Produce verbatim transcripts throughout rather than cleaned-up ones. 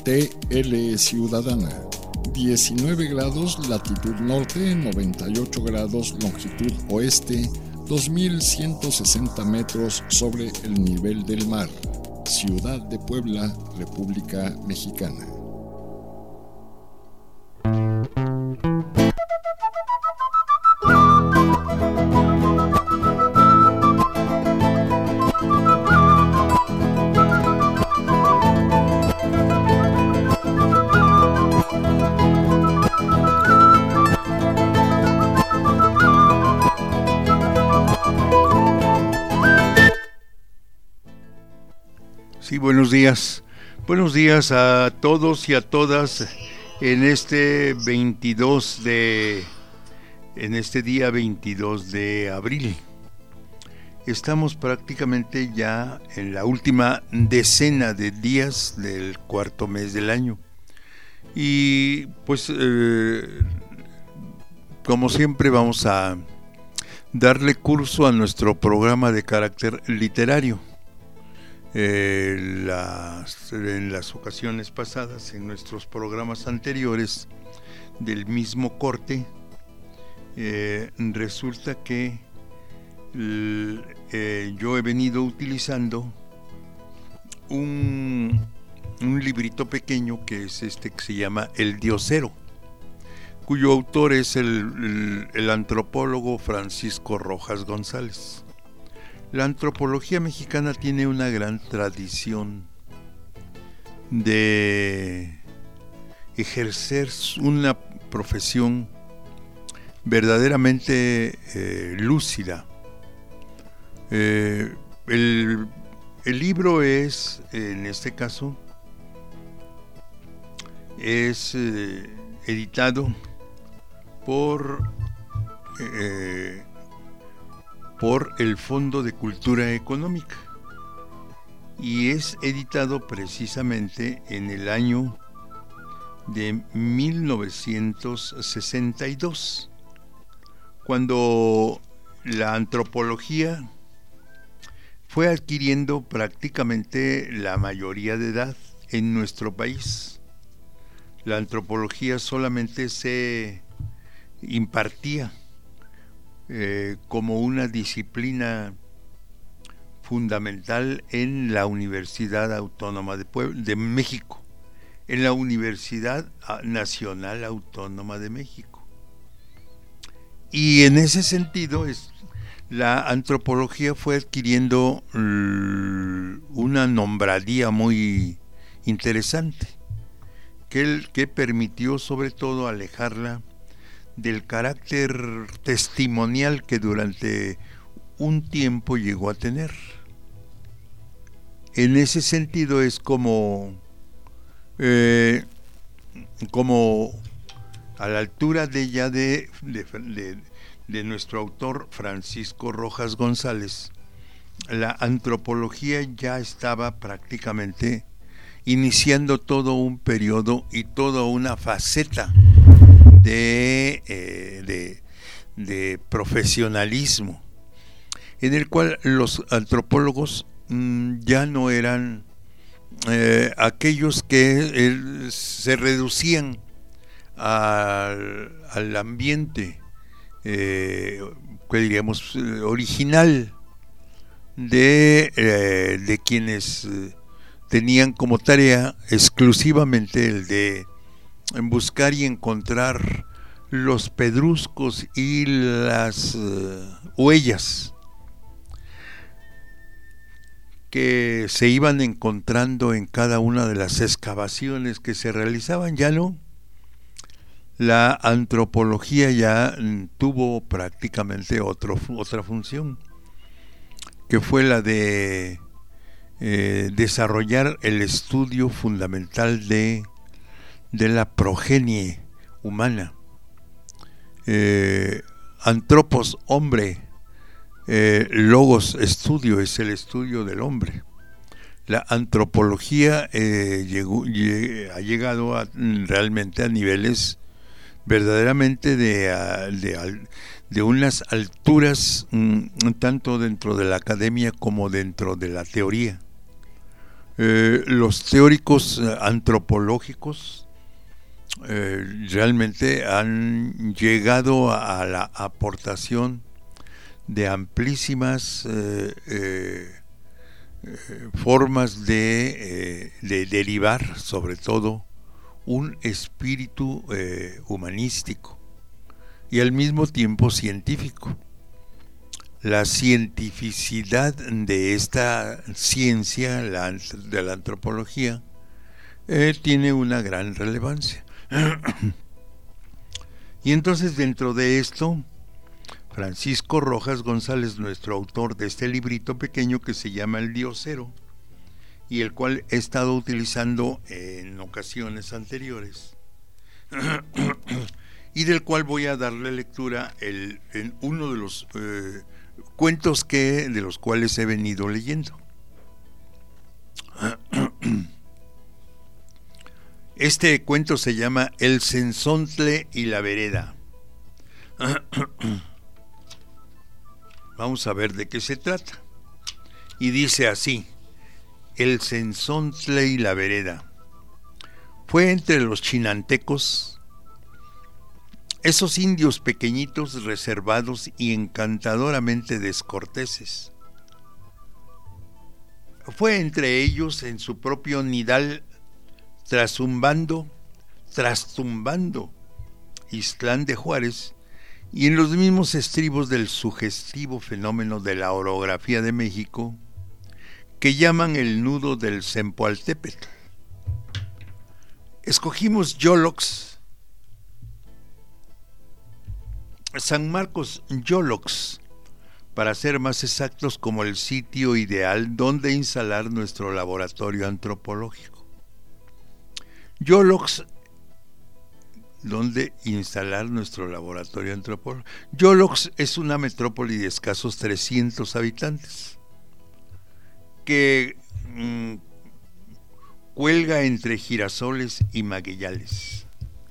T L Ciudadana. diecinueve grados latitud norte, noventa y ocho grados longitud oeste, dos mil ciento sesenta metros sobre el nivel del mar. Ciudad de Puebla, República Mexicana. Sí, buenos días. Buenos días a todos y a todas en este veintidós de en este día veintidós de abril. Estamos prácticamente ya en la última decena de días del cuarto mes del año. Y pues eh, como siempre vamos a darle curso a nuestro programa de carácter literario. Eh, las, en las ocasiones pasadas, en nuestros programas anteriores del mismo corte, eh, resulta que eh, yo he venido utilizando un, un librito pequeño que es este que se llama El Diosero, cuyo autor es el, el, el antropólogo Francisco Rojas González. La antropología mexicana tiene una gran tradición de ejercer una profesión verdaderamente eh, lúcida. Eh, el, el libro es, en este caso, es eh, editado por... Eh, por el Fondo de Cultura Económica y es editado precisamente en el año de mil novecientos sesenta y dos, cuando la antropología fue adquiriendo prácticamente la mayoría de edad en nuestro país. La antropología solamente se impartía Eh, como una disciplina fundamental en la Universidad Autónoma de, Puebla, de México, en la Universidad Nacional Autónoma de México. Y en ese sentido, es, la antropología fue adquiriendo uh, una nombradía muy interesante, que, el, que permitió sobre todo alejarla del carácter testimonial que durante un tiempo llegó a tener. En ese sentido es como eh, como a la altura de ya de, de, de, de nuestro autor Francisco Rojas González, la antropología ya estaba prácticamente iniciando todo un periodo y toda una faceta De, eh, de, de profesionalismo, en el cual los antropólogos mmm, ya no eran eh, aquellos que eh, se reducían al, al ambiente, eh, que diríamos, original de, eh, de quienes eh, tenían como tarea exclusivamente el de en buscar y encontrar los pedruscos y las uh, huellas que se iban encontrando en cada una de las excavaciones que se realizaban. Ya no, la antropología ya tuvo prácticamente otro, otra función, que fue la de eh, desarrollar el estudio fundamental de de la progenie humana. Eh, antropos, hombre, eh, logos, estudio, es el estudio del hombre. La antropología eh, llegó, lleg, ha llegado a, realmente a niveles verdaderamente de, de, de unas alturas, mm, tanto dentro de la academia como dentro de la teoría. Eh, los teóricos eh, antropológicos eh, realmente han llegado a, a la aportación de amplísimas eh, eh, eh, formas de, eh, de derivar, sobre todo, un espíritu eh, humanístico y al mismo tiempo científico. La cientificidad de esta ciencia, la, de la antropología, eh, tiene una gran relevancia. Y entonces, dentro de esto, Francisco Rojas González, nuestro autor de este librito pequeño que se llama El Diosero, y el cual he estado utilizando en ocasiones anteriores, y del cual voy a darle lectura el, en uno de los eh, cuentos que de los cuales he venido leyendo. Este cuento se llama El Cenzontle y la Vereda. Vamos a ver de qué se trata. Y dice así: El Cenzontle y la Vereda. Fue entre los chinantecos, esos indios pequeñitos, reservados y encantadoramente descorteses. Fue entre ellos en su propio nidal, trasumbando, trastumbando Ixtlán de Juárez, y en los mismos estribos del sugestivo fenómeno de la orografía de México, que llaman el nudo del Zempoaltépetl. Escogimos Yolox, San Marcos Yolox, para ser más exactos, como el sitio ideal donde instalar nuestro laboratorio antropológico. Yolox, donde instalar nuestro laboratorio antropológico. Yolox es una metrópoli de escasos trescientos habitantes, que mmm, cuelga entre girasoles y magueyales.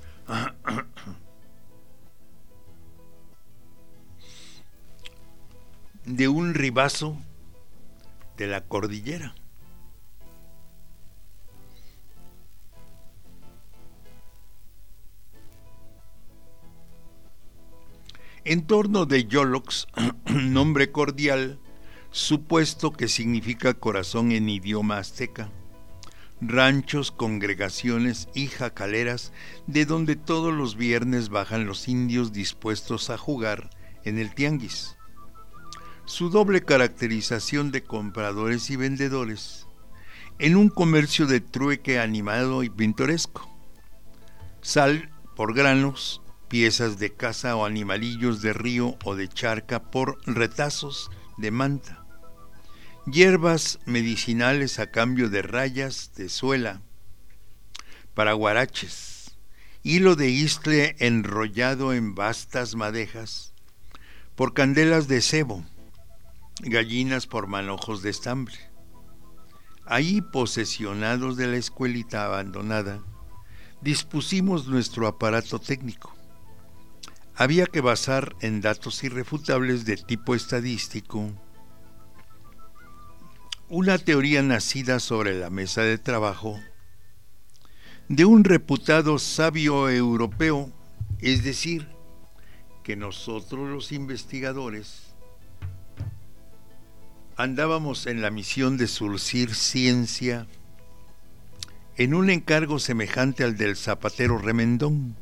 De un ribazo de la cordillera. En torno de Yolox, nombre cordial, supuesto que significa corazón en idioma azteca, ranchos, congregaciones y jacaleras, de donde todos los viernes bajan los indios dispuestos a jugar en el tianguis. Su doble caracterización de compradores y vendedores, en un comercio de trueque animado y pintoresco. Sal por granos, piezas de caza o animalillos de río o de charca por retazos de manta. Hierbas medicinales a cambio de rayas de suela para guaraches, hilo de istle enrollado en vastas madejas, por candelas de cebo, gallinas por manojos de estambre. Ahí, posesionados de la escuelita abandonada, dispusimos nuestro aparato técnico. Había que basar en datos irrefutables de tipo estadístico una teoría nacida sobre la mesa de trabajo de un reputado sabio europeo, es decir, que nosotros los investigadores andábamos en la misión de surcir ciencia en un encargo semejante al del zapatero remendón,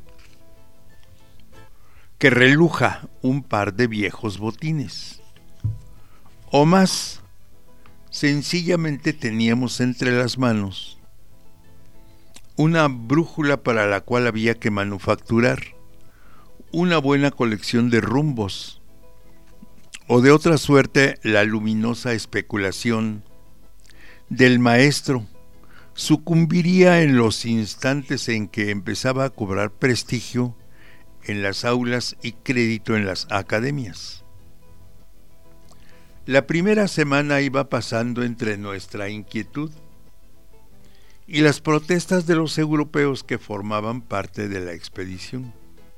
que reluja un par de viejos botines, o más. Sencillamente teníamos entre las manos una brújula para la cual había que manufacturar una buena colección de rumbos, o de otra suerte la luminosa especulación del maestro sucumbiría en los instantes en que empezaba a cobrar prestigio en las aulas y crédito en las academias. La primera semana iba pasando entre nuestra inquietud y las protestas de los europeos que formaban parte de la expedición.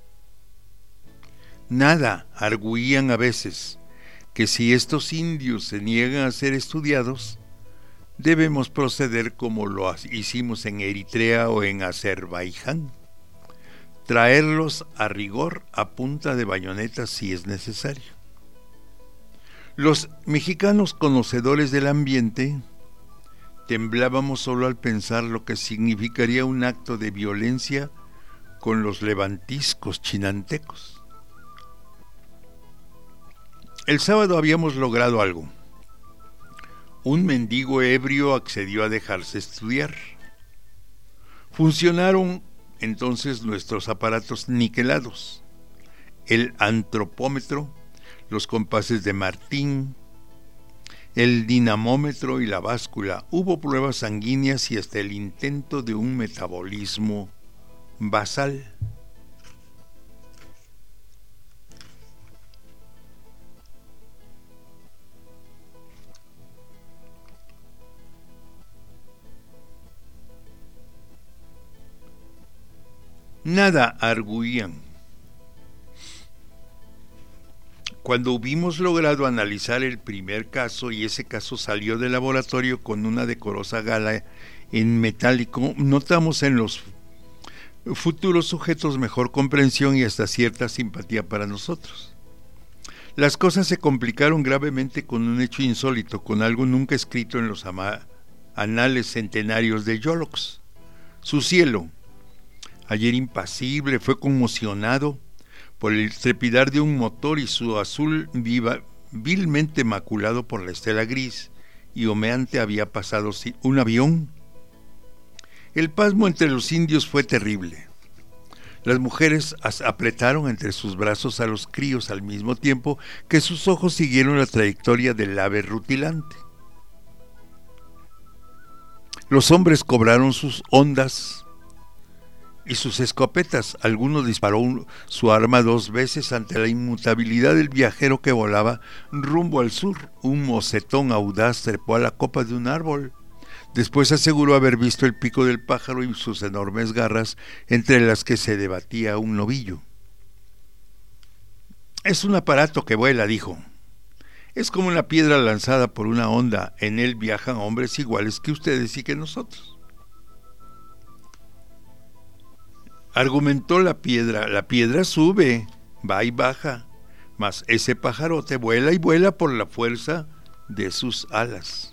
Nada, arguían a veces, que si estos indios se niegan a ser estudiados, debemos proceder como lo hicimos en Eritrea o en Azerbaiyán, traerlos a rigor a punta de bayonetas si es necesario. Los mexicanos conocedores del ambiente temblábamos solo al pensar lo que significaría un acto de violencia con los levantiscos chinantecos. El sábado habíamos logrado algo. Un mendigo ebrio accedió a dejarse estudiar. Funcionaron entonces nuestros aparatos niquelados, el antropómetro, los compases de Martín, el dinamómetro y la báscula. Hubo pruebas sanguíneas y hasta el intento de un metabolismo basal. Nada arguían. Cuando hubimos logrado analizar el primer caso y ese caso salió del laboratorio con una decorosa gala en metálico, notamos en los futuros sujetos mejor comprensión y hasta cierta simpatía para nosotros. Las cosas se complicaron gravemente con un hecho insólito, con algo nunca escrito en los anales centenarios de Yolox. Su cielo, ayer impasible, fue conmocionado por el trepidar de un motor y su azul viva, vilmente maculado por la estela gris y humeante había pasado un avión. El pasmo entre los indios fue terrible. Las mujeres apretaron entre sus brazos a los críos al mismo tiempo que sus ojos siguieron la trayectoria del ave rutilante. Los hombres cobraron sus hondas y sus escopetas. Alguno disparó un, su arma dos veces ante la inmutabilidad del viajero que volaba rumbo al sur. Un mocetón audaz trepó a la copa de un árbol. Después aseguró haber visto el pico del pájaro y sus enormes garras entre las que se debatía un novillo. Es un aparato que vuela, dijo. Es como una piedra lanzada por una onda. En él viajan hombres iguales que ustedes y que nosotros. Argumentó la piedra. La piedra sube, va y baja, mas ese pajarote vuela y vuela por la fuerza de sus alas.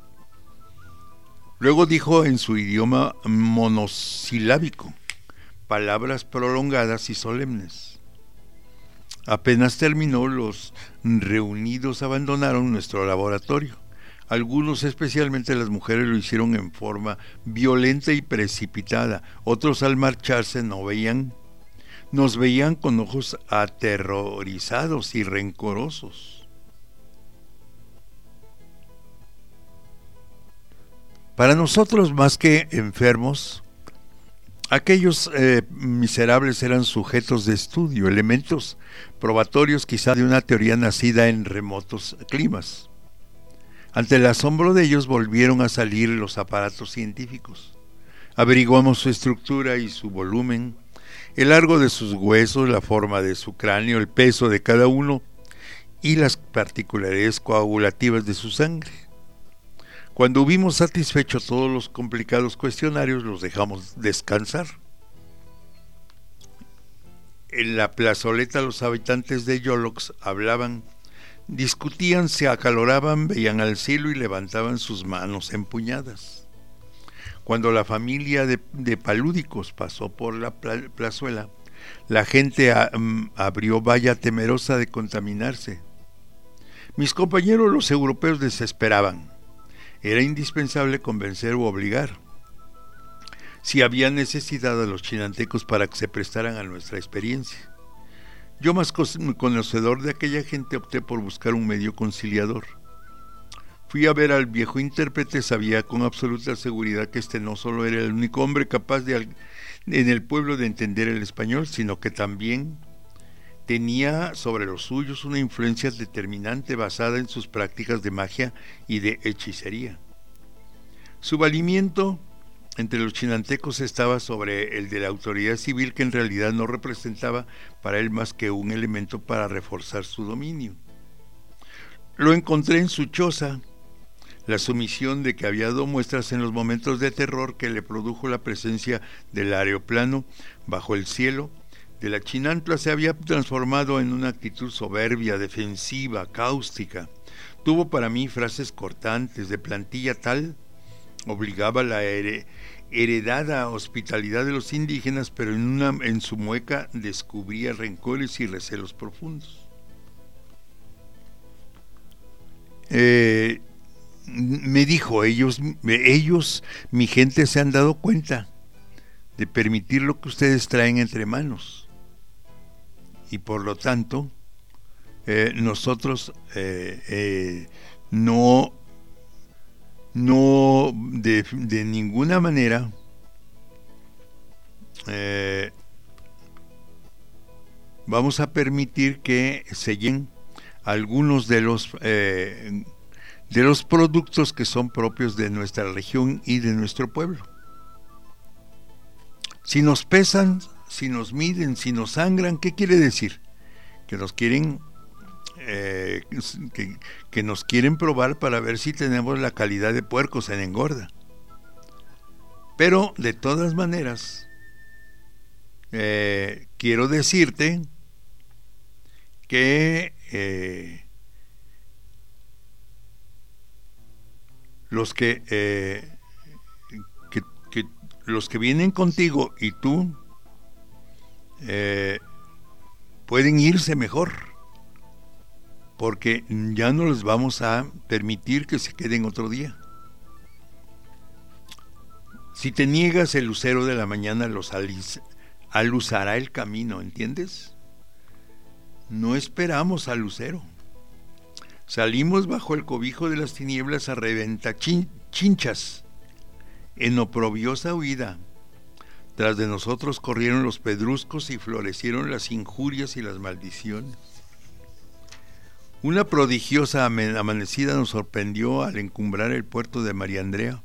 Luego dijo en su idioma monosilábico, palabras prolongadas y solemnes. Apenas terminó, los reunidos abandonaron nuestro laboratorio. Algunos, especialmente las mujeres, lo hicieron en forma violenta y precipitada. Otros, al marcharse, no veían, nos veían con ojos aterrorizados y rencorosos. Para nosotros, más que enfermos, aquellos eh, miserables eran sujetos de estudio, elementos probatorios quizá de una teoría nacida en remotos climas. Ante el asombro de ellos volvieron a salir los aparatos científicos. Averiguamos su estructura y su volumen, el largo de sus huesos, la forma de su cráneo, el peso de cada uno y las particularidades coagulativas de su sangre. Cuando hubimos satisfecho todos los complicados cuestionarios, los dejamos descansar. En la plazoleta los habitantes de Yolox hablaban, discutían, se acaloraban, veían al cielo y levantaban sus manos empuñadas. Cuando la familia de, de palúdicos pasó por la plazuela, la gente a, um, abrió valla temerosa de contaminarse. Mis compañeros los europeos desesperaban. Era indispensable convencer u obligar. Si había necesidad de los chinantecos para que se prestaran a nuestra experiencia. Yo, más conocedor de aquella gente, opté por buscar un medio conciliador. Fui a ver al viejo intérprete, sabía con absoluta seguridad que este no solo era el único hombre capaz de, en el pueblo de entender el español, sino que también tenía sobre los suyos una influencia determinante basada en sus prácticas de magia y de hechicería. Su valimiento entre los chinantecos estaba sobre el de la autoridad civil, que en realidad no representaba para él más que un elemento para reforzar su dominio. Lo encontré en su choza, la sumisión de que había dado muestras en los momentos de terror que le produjo la presencia del aeroplano bajo el cielo de la Chinantla se había transformado en una actitud soberbia, defensiva, cáustica. Tuvo para mí frases cortantes, de plantilla tal, obligaba la her- heredada hospitalidad de los indígenas, pero en, una, en su mueca descubría rencores y recelos profundos. Eh, me dijo, ellos, ellos, mi gente, se han dado cuenta de permitir lo que ustedes traen entre manos. Y por lo tanto, eh, nosotros eh, eh, no, no de, de ninguna manera eh, vamos a permitir que se lleguen algunos de los eh, de los productos que son propios de nuestra región y de nuestro pueblo. Si nos pesan, si nos miden, si nos sangran, ¿qué quiere decir? Que nos quieren eh, que, que nos quieren probar para ver si tenemos la calidad de puercos en engorda. Pero de todas maneras eh, quiero decirte que eh, los que, eh, que, que los que vienen contigo y tú Eh, pueden irse mejor, porque ya no les vamos a permitir que se queden otro día. Si te niegas, el lucero de la mañana los alis, aluzará el camino, ¿entiendes? No esperamos al lucero. Salimos bajo el cobijo de las tinieblas a reventachinchas, en oprobiosa huida. Tras de nosotros corrieron los pedruscos y florecieron las injurias y las maldiciones. Una prodigiosa amanecida nos sorprendió al encumbrar el puerto de María Andrea.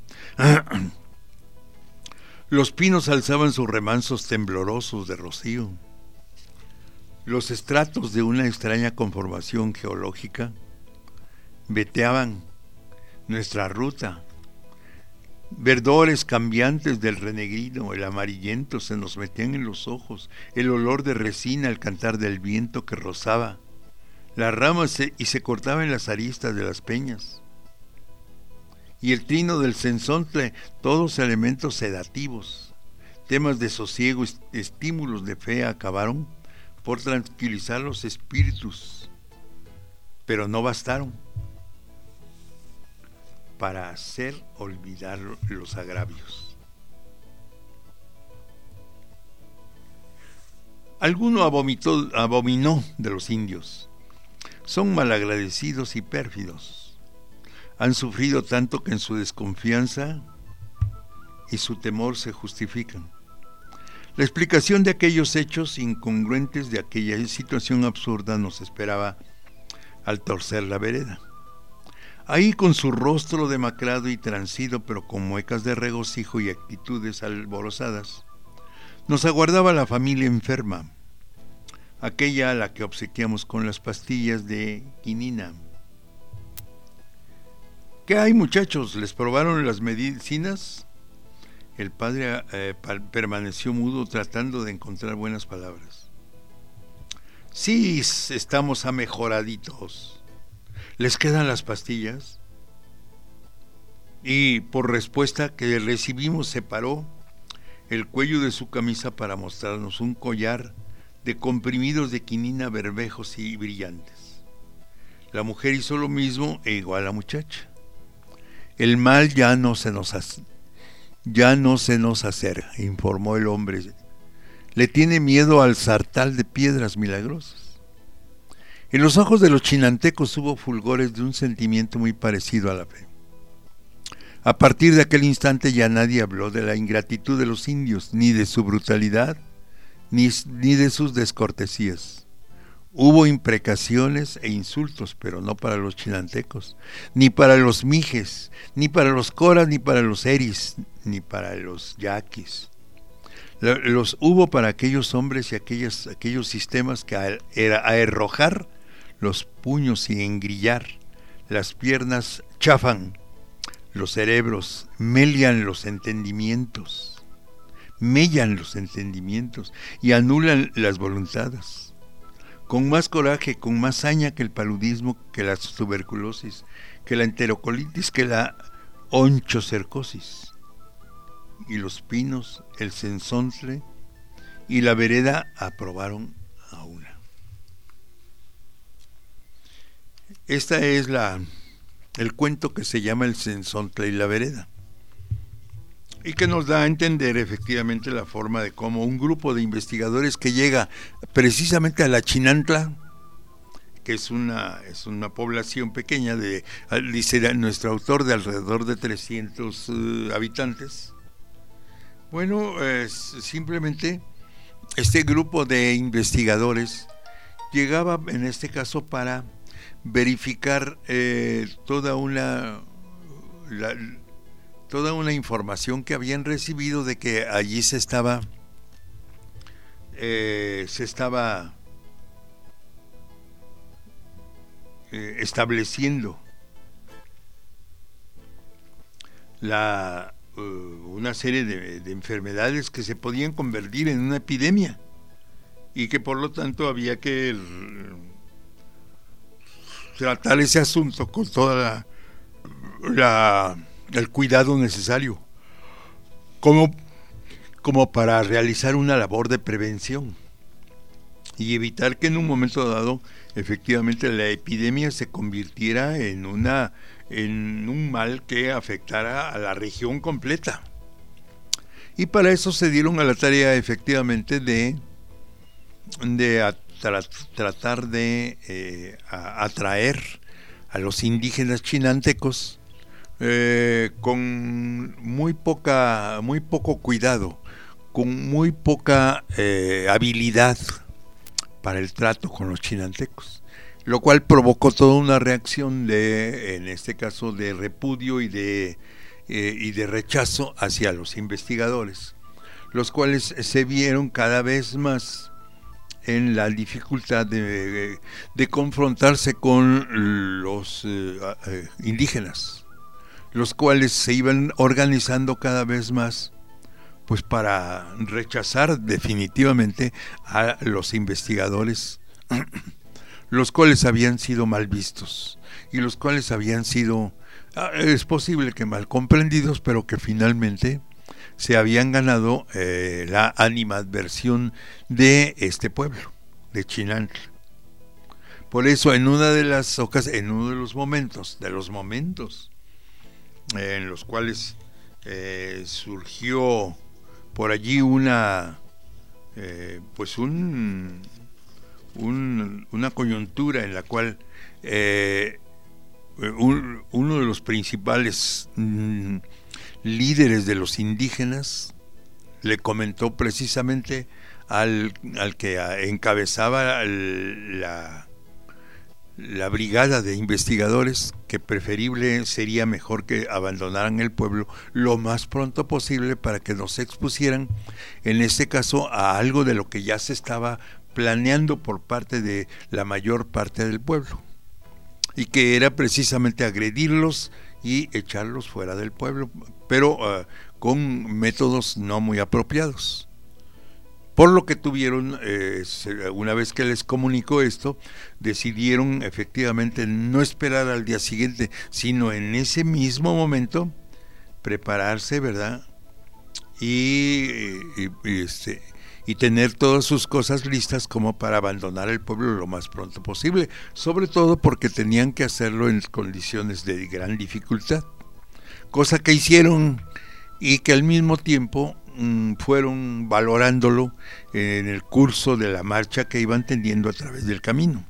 Los pinos alzaban sus remansos temblorosos de rocío. Los estratos de una extraña conformación geológica veteaban nuestra ruta. Verdores cambiantes del renegrido, el amarillento se nos metían en los ojos, el olor de resina al cantar del viento que rozaba las ramas se, y se cortaba en las aristas de las peñas. Y el trino del cenzontle, todos elementos sedativos, temas de sosiego, estímulos de fe acabaron por tranquilizar los espíritus, pero no bastaron para hacer olvidar los agravios. Alguno abomitó, abominó de los indios. Son malagradecidos y pérfidos. Han sufrido tanto que en su desconfianza y su temor se justifican. La explicación de aquellos hechos incongruentes, de aquella situación absurda, nos esperaba al torcer la vereda. Ahí, con su rostro demacrado y transido, pero con muecas de regocijo y actitudes alborozadas, nos aguardaba la familia enferma, aquella a la que obsequiamos con las pastillas de quinina. ¿Qué hay, muchachos? ¿Les probaron las medicinas? El padre eh, permaneció mudo, tratando de encontrar buenas palabras. Sí, estamos amejoraditos. ¿Les quedan las pastillas? Y por respuesta que recibimos, separó el cuello de su camisa para mostrarnos un collar de comprimidos de quinina bermejos y brillantes. La mujer hizo lo mismo e igual a la muchacha. El mal ya no se nos hace, ya no se nos acerca, informó el hombre. Le tiene miedo al sartal de piedras milagrosas. En los ojos de los chinantecos hubo fulgores de un sentimiento muy parecido a la fe. A partir de aquel instante ya nadie habló de la ingratitud de los indios, ni de su brutalidad, ni, ni de sus descortesías. Hubo imprecaciones e insultos, pero no para los chinantecos, ni para los mijes, ni para los coras, ni para los eris, ni para los yaquis. Los hubo para aquellos hombres y aquellos, aquellos sistemas que a, a arrojar los puños y engrillar las piernas chafan los cerebros, mellan los entendimientos, mellan los entendimientos y anulan las voluntades. Con más coraje, con más saña que el paludismo, que la tuberculosis, que la enterocolitis, que la onchocercosis. Y los pinos, el cenzontle y la vereda aprobaron a una. Esta es la el cuento que se llama El cenzontle y la vereda, y que nos da a entender efectivamente la forma de cómo un grupo de investigadores que llega precisamente a la Chinantla, que es una es una población pequeña de, dice nuestro autor, de alrededor de trescientos uh, habitantes. Bueno, eh, simplemente este grupo de investigadores llegaba en este caso para verificar eh, toda una la, toda una información que habían recibido de que allí se estaba eh, se estaba eh, estableciendo la uh, una serie de, de enfermedades que se podían convertir en una epidemia y que por lo tanto había que el, tratar ese asunto con toda la, la el cuidado necesario como, como para realizar una labor de prevención y evitar que en un momento dado efectivamente la epidemia se convirtiera en una en un mal que afectara a la región completa. Y para eso se dieron a la tarea efectivamente de de Tra- tratar de eh, a, atraer a los indígenas chinantecos eh, con muy poca, muy poco cuidado, con muy poca eh, habilidad para el trato con los chinantecos, lo cual provocó toda una reacción de, en este caso, de repudio y de eh, y de rechazo hacia los investigadores, los cuales se vieron cada vez más en la dificultad de, de confrontarse con los eh, eh, indígenas, los cuales se iban organizando cada vez más pues para rechazar definitivamente a los investigadores, los cuales habían sido mal vistos y los cuales habían sido, es posible que mal comprendidos, pero que finalmente se habían ganado eh, la animadversión de este pueblo, de Chinantla. Por eso en una de las ocasiones, en uno de los momentos, de los momentos eh, en los cuales eh, surgió por allí una, eh, pues un, un, una coyuntura en la cual eh, un, uno de los principales mm, líderes de los indígenas le comentó precisamente al, al que encabezaba la, la brigada de investigadores que preferible sería mejor que abandonaran el pueblo lo más pronto posible para que no se expusieran, en este caso, a algo de lo que ya se estaba planeando por parte de la mayor parte del pueblo, y que era precisamente agredirlos y echarlos fuera del pueblo, pero uh, con métodos no muy apropiados. Por lo que tuvieron, eh, una vez que les comunicó esto, decidieron efectivamente no esperar al día siguiente, sino en ese mismo momento prepararse, ¿verdad? Y, y, y, este, y tener todas sus cosas listas como para abandonar el pueblo lo más pronto posible, sobre todo porque tenían que hacerlo en condiciones de gran dificultad, cosa que hicieron y que al mismo tiempo mmm, fueron valorándolo en el curso de la marcha que iban teniendo a través del camino.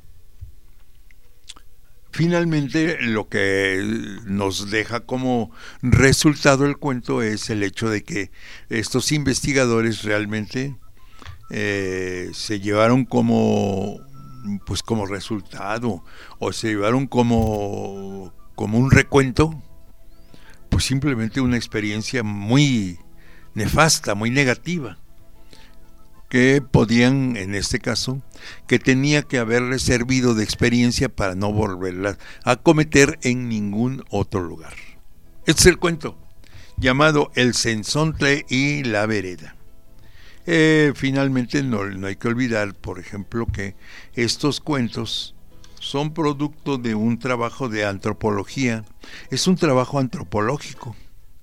Finalmente, lo que nos deja como resultado el cuento es el hecho de que estos investigadores realmente eh, se llevaron como, pues como resultado, o se llevaron como, como un recuento, pues simplemente una experiencia muy nefasta, muy negativa, que podían, en este caso, que tenía que haberle servido de experiencia para no volverla a cometer en ningún otro lugar. Este es el cuento llamado El Cenzontle y la Vereda. Eh, finalmente no, no hay que olvidar, por ejemplo, que estos cuentos son producto de un trabajo de antropología. Es un trabajo antropológico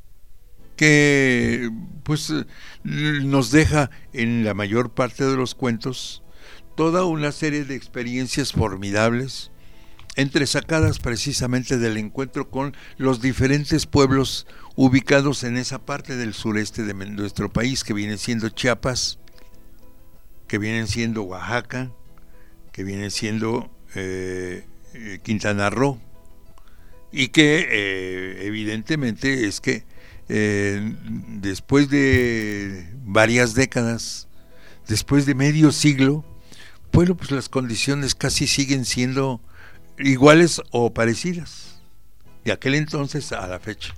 que pues nos deja en la mayor parte de los cuentos toda una serie de experiencias formidables, entresacadas precisamente del encuentro con los diferentes pueblos ubicados en esa parte del sureste de nuestro país, que viene siendo Chiapas, que vienen siendo Oaxaca, que viene siendo eh, Quintana Roo, y que eh, evidentemente es que eh, después de varias décadas, después de medio siglo, bueno, pues las condiciones casi siguen siendo iguales o parecidas de aquel entonces a la fecha.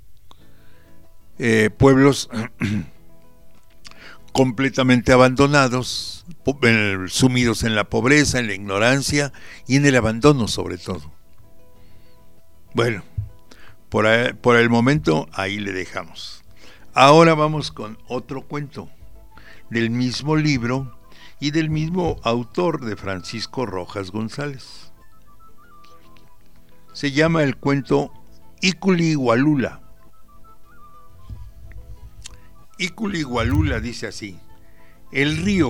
Eh, pueblos completamente abandonados, sumidos en la pobreza, en la ignorancia y en el abandono sobre todo. Bueno, por, ahí, por el momento ahí le dejamos. Ahora vamos con otro cuento del mismo libro y del mismo autor, de Francisco Rojas González. Se llama el cuento Iculigualula. Iculigualula dice así: el río,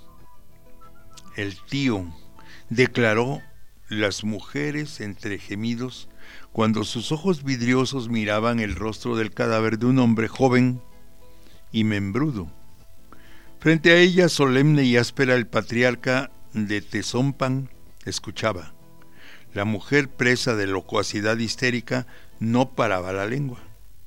el tío, declaró las mujeres entre gemidos cuando sus ojos vidriosos miraban el rostro del cadáver de un hombre joven y membrudo. Frente a ella, solemne y áspera, el patriarca de Tezompan escuchaba. La mujer, presa de locuacidad histérica, no paraba la lengua.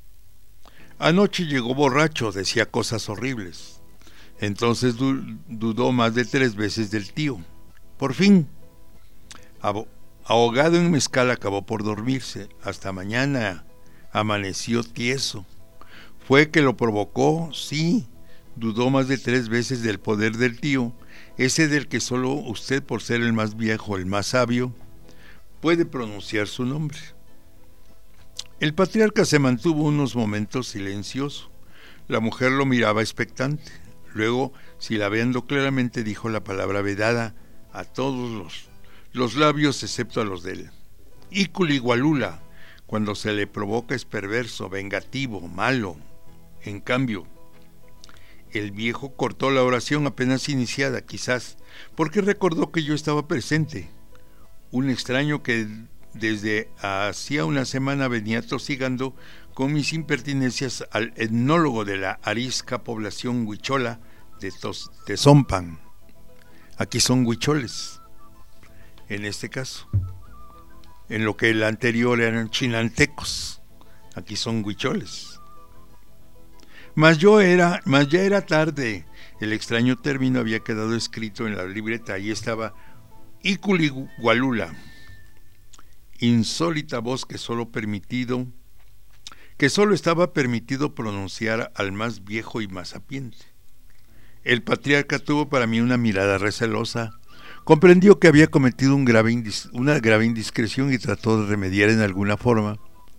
Anoche llegó borracho, decía cosas horribles. Entonces du- dudó más de tres veces del tío. Por fin, abo- ahogado en mezcal, acabó por dormirse. Hasta mañana amaneció tieso. Fue que lo provocó, sí. Dudó más de tres veces del poder del tío, ese del que solo usted, por ser el más viejo, el más sabio, puede pronunciar su nombre. El patriarca se mantuvo unos momentos silencioso. La mujer lo miraba expectante. Luego, silbabeando claramente, dijo la palabra vedada a todos los, los labios excepto a los de él. Iculigualula, cuando se le provoca, es perverso, vengativo, malo. En cambio, el viejo cortó la oración apenas iniciada, quizás porque recordó que yo estaba presente. Un extraño que desde hacía una semana venía tosigando con mis impertinencias al etnólogo de la arisca población huichola de Tezompan. Aquí son huicholes, en este caso. En lo que el anterior eran chinantecos, aquí son huicholes. Mas yo era, mas ya era tarde. El extraño término había quedado escrito en la libreta. Ahí estaba Iculigualula, insólita voz que solo permitido, que solo estaba permitido pronunciar al más viejo y más sapiente. El patriarca tuvo para mí una mirada recelosa. Comprendió que había cometido un grave indis, una grave indiscreción y trató de remediar en alguna forma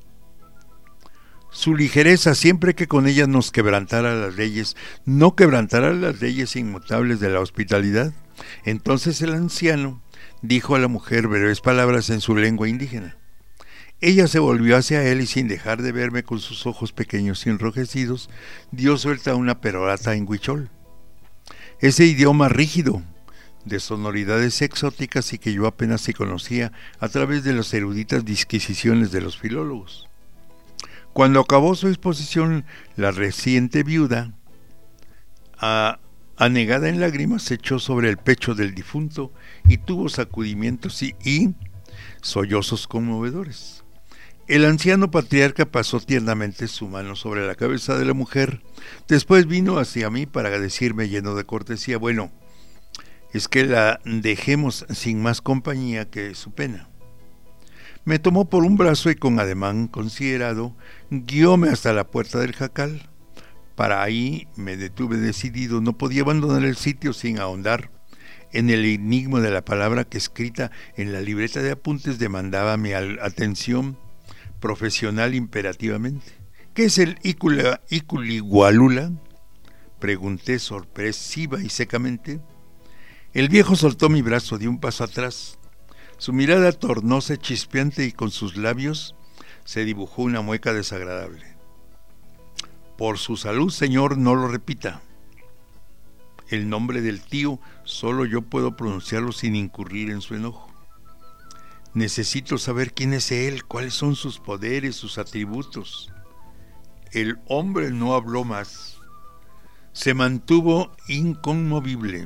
su ligereza, siempre que con ella nos quebrantara las leyes, no quebrantara las leyes inmutables de la hospitalidad. Entonces el anciano dijo a la mujer breves palabras en su lengua indígena. Ella se volvió hacia él y, sin dejar de verme con sus ojos pequeños y enrojecidos, dio suelta una perorata en huichol. Ese idioma rígido, de sonoridades exóticas y que yo apenas se conocía a través de las eruditas disquisiciones de los filólogos. Cuando acabó su exposición, la reciente viuda, a, anegada en lágrimas, se echó sobre el pecho del difunto y tuvo sacudimientos y, y sollozos conmovedores. El anciano patriarca pasó tiernamente su mano sobre la cabeza de la mujer. Después vino hacia mí para decirme, lleno de cortesía: bueno, es que la dejemos sin más compañía que su pena. Me tomó por un brazo y, con ademán considerado, guióme hasta la puerta del jacal. Para ahí me detuve decidido. No podía abandonar el sitio sin ahondar en el enigma de la palabra que, escrita en la libreta de apuntes, demandaba mi atención profesional imperativamente. ¿Qué es el Icula, Iculigualula? Pregunté sorpresiva y secamente. El viejo soltó mi brazo, dio un paso atrás. Su mirada tornóse chispeante y con sus labios se dibujó una mueca desagradable. Por su salud, señor, no lo repita. El nombre del tío solo yo puedo pronunciarlo sin incurrir en su enojo. Necesito saber quién es él, cuáles son sus poderes, sus atributos. El hombre no habló más. Se mantuvo inconmovible.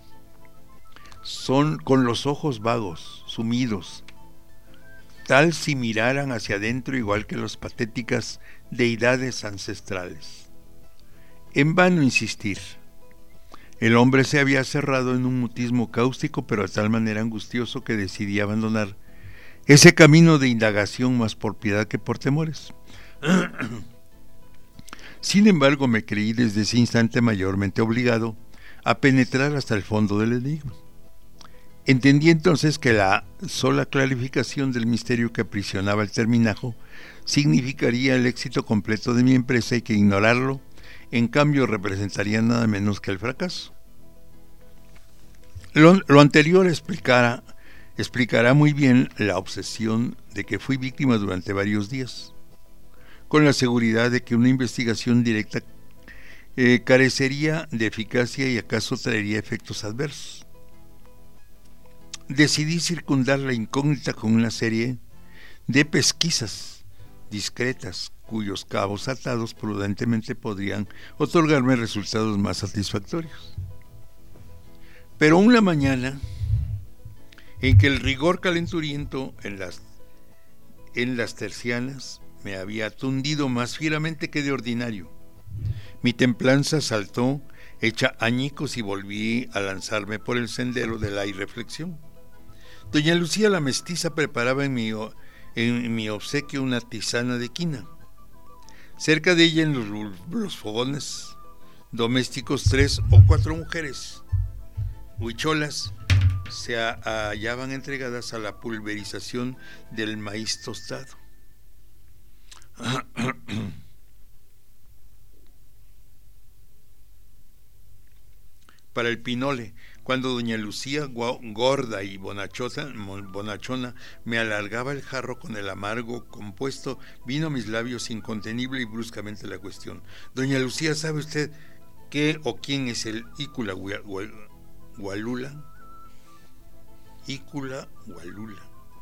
Son con los ojos vagos, sumidos, tal si miraran hacia adentro igual que las patéticas deidades ancestrales. En vano insistir. El hombre se había cerrado en un mutismo cáustico, pero de tal manera angustioso que decidí abandonar ese camino de indagación más por piedad que por temores. Sin embargo, me creí desde ese instante mayormente obligado a penetrar hasta el fondo del enigma. Entendí entonces que la sola clarificación del misterio que aprisionaba el terminajo significaría el éxito completo de mi empresa y que ignorarlo, en cambio, representaría nada menos que el fracaso. Lo, lo anterior explicará, explicará muy bien la obsesión de que fui víctima durante varios días, con la seguridad de que una investigación directa eh, carecería de eficacia y acaso traería efectos adversos. Decidí circundar la incógnita con una serie de pesquisas discretas, cuyos cabos atados prudentemente podrían otorgarme resultados más satisfactorios. Pero una mañana, en que el rigor calenturiento en las, en las tercianas me había tundido más fieramente que de ordinario, mi templanza saltó hecha añicos y volví a lanzarme por el sendero de la irreflexión. Doña Lucía la mestiza preparaba en mi, en mi obsequio una tisana de quina. Cerca de ella, en los, los fogones domésticos, tres o cuatro mujeres huicholas se hallaban entregadas a la pulverización del maíz tostado. Para el pinole, cuando doña Lucía, gorda y bonachota, bonachona, me alargaba el jarro con el amargo compuesto, vino a mis labios incontenible y bruscamente la cuestión. Doña Lucía, ¿sabe usted qué o quién es el Ícula Gualula? Ícula Gualula.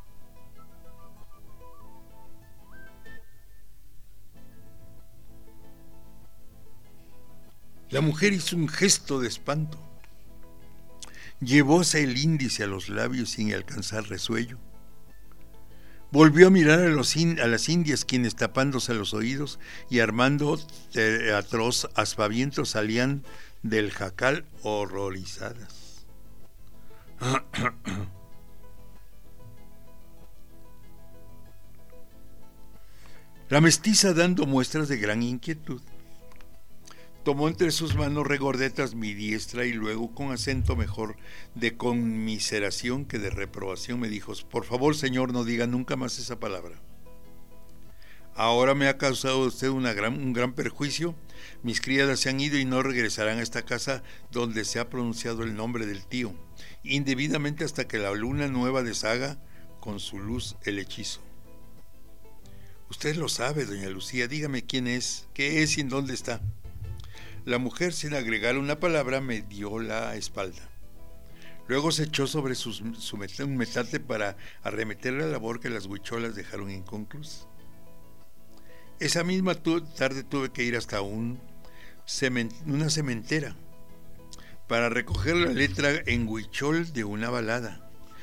La mujer hizo un gesto de espanto. Llevóse el índice a los labios sin alcanzar resuello. Volvió a mirar a, los in, a las indias, quienes tapándose los oídos y armando eh, atroz aspavientos salían del jacal horrorizadas. La mestiza, dando muestras de gran inquietud, tomó entre sus manos regordetas mi diestra y luego, con acento mejor de conmiseración que de reprobación, me dijo: por favor, señor, no diga nunca más esa palabra. Ahora me ha causado usted una gran, un gran perjuicio. Mis criadas se han ido y no regresarán a esta casa donde se ha pronunciado el nombre del tío, indebidamente hasta que la luna nueva deshaga con su luz el hechizo. Usted lo sabe, doña Lucía, dígame quién es, qué es y en dónde está. La mujer, sin agregar una palabra, me dio la espalda. Luego se echó sobre sus, su un metate para arremeter la labor que las huicholas dejaron inconclusa. Esa misma tu, tarde tuve que ir hasta un cement, una cementera para recoger la letra en huichol de una balada.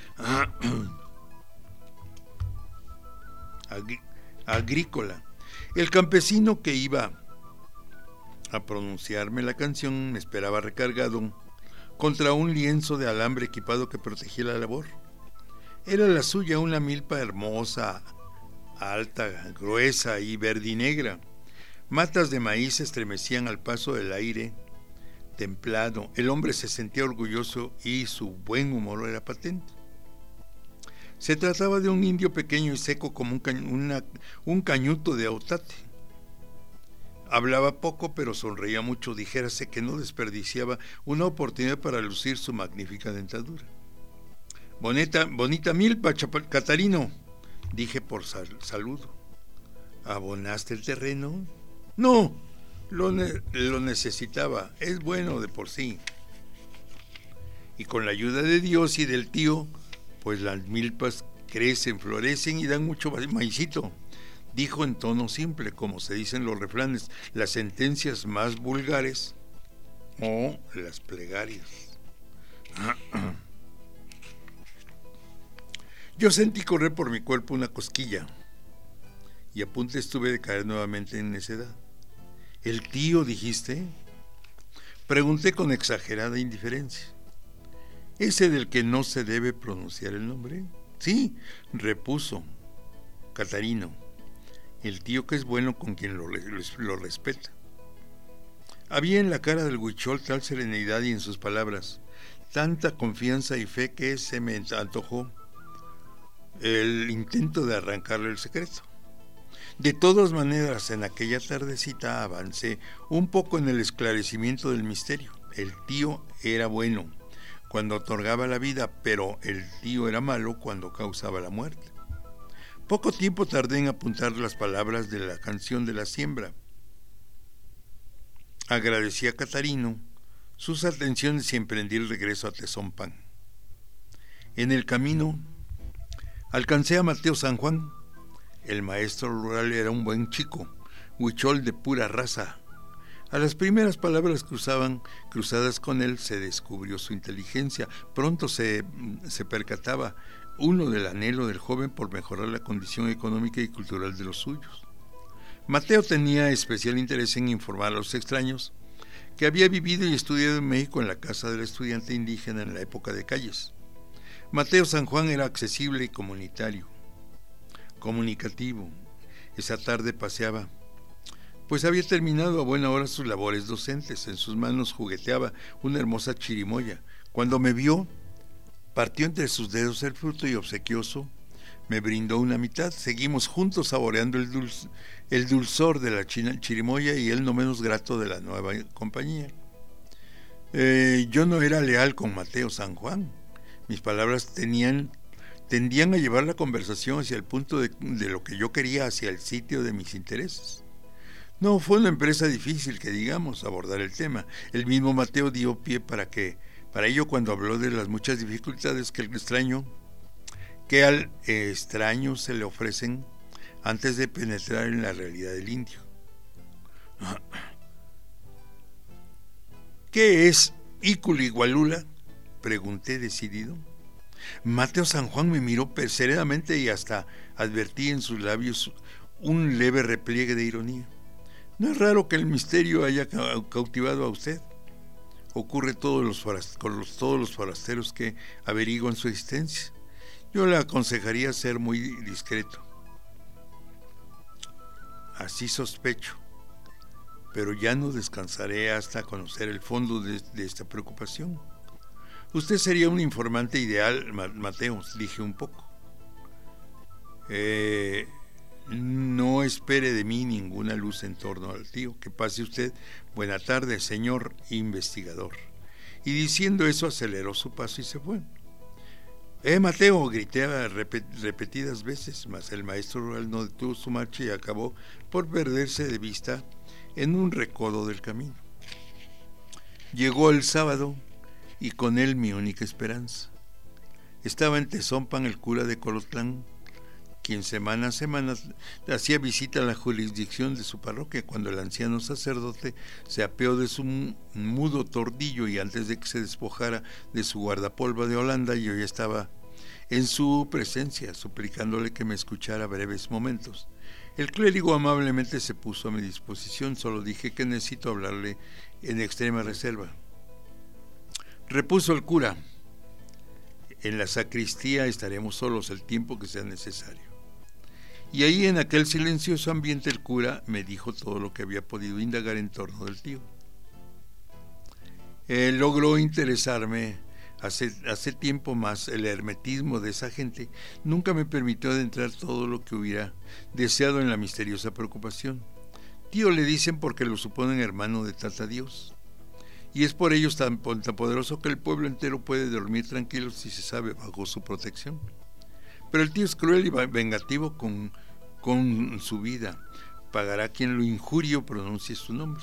Agri, agrícola. El campesino que iba a pronunciarme la canción me esperaba recargado contra un lienzo de alambre equipado que protegía la labor. Era la suya una milpa hermosa, alta, gruesa y verdinegra. Matas de maíz estremecían al paso del aire templado. El hombre se sentía orgulloso y su buen humor era patente. Se trataba de un indio pequeño y seco como un, ca una, un cañuto de autate. Hablaba poco, pero sonreía mucho, dijérase que no desperdiciaba una oportunidad para lucir su magnífica dentadura. Bonita, bonita milpa, Catarino, dije por sal saludo. ¿Abonaste el terreno? No, lo, ne lo necesitaba, es bueno de por sí. Y con la ayuda de Dios y del tío, pues las milpas crecen, florecen y dan mucho maicito, dijo en tono simple, como se dicen los refranes, las sentencias más vulgares o las plegarias. Yo sentí correr por mi cuerpo una cosquilla y a punto estuve de caer nuevamente en necedad. ¿El tío, dijiste? Pregunté con exagerada indiferencia. ¿Ese del que no se debe pronunciar el nombre? Sí, repuso Catarino, el tío que es bueno con quien lo, lo respeta. Había en la cara del huichol tal serenidad y en sus palabras tanta confianza y fe que se me antojó el intento de arrancarle el secreto. De todas maneras, en aquella tardecita avancé un poco en el esclarecimiento del misterio. El tío era bueno cuando otorgaba la vida, pero el tío era malo cuando causaba la muerte. Poco tiempo tardé en apuntar las palabras de la canción de la siembra. Agradecí a Catarino sus atenciones y emprendí el regreso a Tezompan. En el camino alcancé a Mateo San Juan. El maestro rural era un buen chico, huichol de pura raza. A las primeras palabras cruzaban, cruzadas con él se descubrió su inteligencia. Pronto se, se percataba uno del anhelo del joven por mejorar la condición económica y cultural de los suyos. Mateo tenía especial interés en informar a los extraños que había vivido y estudiado en México en la casa del estudiante indígena en la época de Calles. Mateo San Juan era accesible y comunitario, comunicativo. Esa tarde paseaba, pues había terminado a buena hora sus labores docentes. En sus manos jugueteaba una hermosa chirimoya. Cuando me vio, partió entre sus dedos el fruto y obsequioso me brindó una mitad. Seguimos juntos saboreando el, dul el dulzor de la china, chirimoya y él no menos grato de la nueva compañía. Eh, yo no era leal con Mateo San Juan. Mis palabras tenían, tendían a llevar la conversación hacia el punto de, de lo que yo quería, hacia el sitio de mis intereses. No fue una empresa difícil, que digamos, abordar el tema. El mismo Mateo dio pie para que, para ello cuando habló de las muchas dificultades que el extraño, que al extraño se le ofrecen antes de penetrar en la realidad del indio. ¿Qué es Iculigualula?, pregunté decidido. Mateo San Juan me miró serenamente y hasta advertí en sus labios un leve repliegue de ironía. No es raro que el misterio haya cautivado a usted. Ocurre todos los con los, todos los forasteros que averiguan su existencia. Yo le aconsejaría ser muy discreto. Así sospecho, pero ya no descansaré hasta conocer el fondo de, de esta preocupación. Usted sería un informante ideal, Mateo, dije un poco. Eh... No espere de mí ninguna luz en torno al tío. Que pase usted. Buena tarde, señor investigador. Y diciendo eso aceleró su paso y se fue. Eh, Mateo, grité repet repetidas veces, mas el maestro rural no detuvo su marcha y acabó por perderse de vista en un recodo del camino. Llegó el sábado y con él mi única esperanza. Estaba en Tezompan el cura de Colotlán, quien semana a semana hacía visita a la jurisdicción de su parroquia. Cuando el anciano sacerdote se apeó de su mudo tordillo y antes de que se despojara de su guardapolvo de Holanda, yo ya estaba en su presencia, suplicándole que me escuchara breves momentos. El clérigo amablemente se puso a mi disposición. Solo dije que necesito hablarle en extrema reserva. Repuso el cura: en la sacristía estaremos solos el tiempo que sea necesario. Y ahí, en aquel silencioso ambiente, el cura me dijo todo lo que había podido indagar en torno del tío. Él logró interesarme Hace, hace tiempo más el hermetismo de esa gente nunca me permitió adentrar todo lo que hubiera deseado en la misteriosa preocupación. Tío le dicen porque lo suponen hermano de Tata Dios. Y es por ellos tan, tan poderoso que el pueblo entero puede dormir tranquilo si se sabe bajo su protección. Pero el tío es cruel y vengativo con, con su vida. Pagará quien lo injurie o pronuncie su nombre.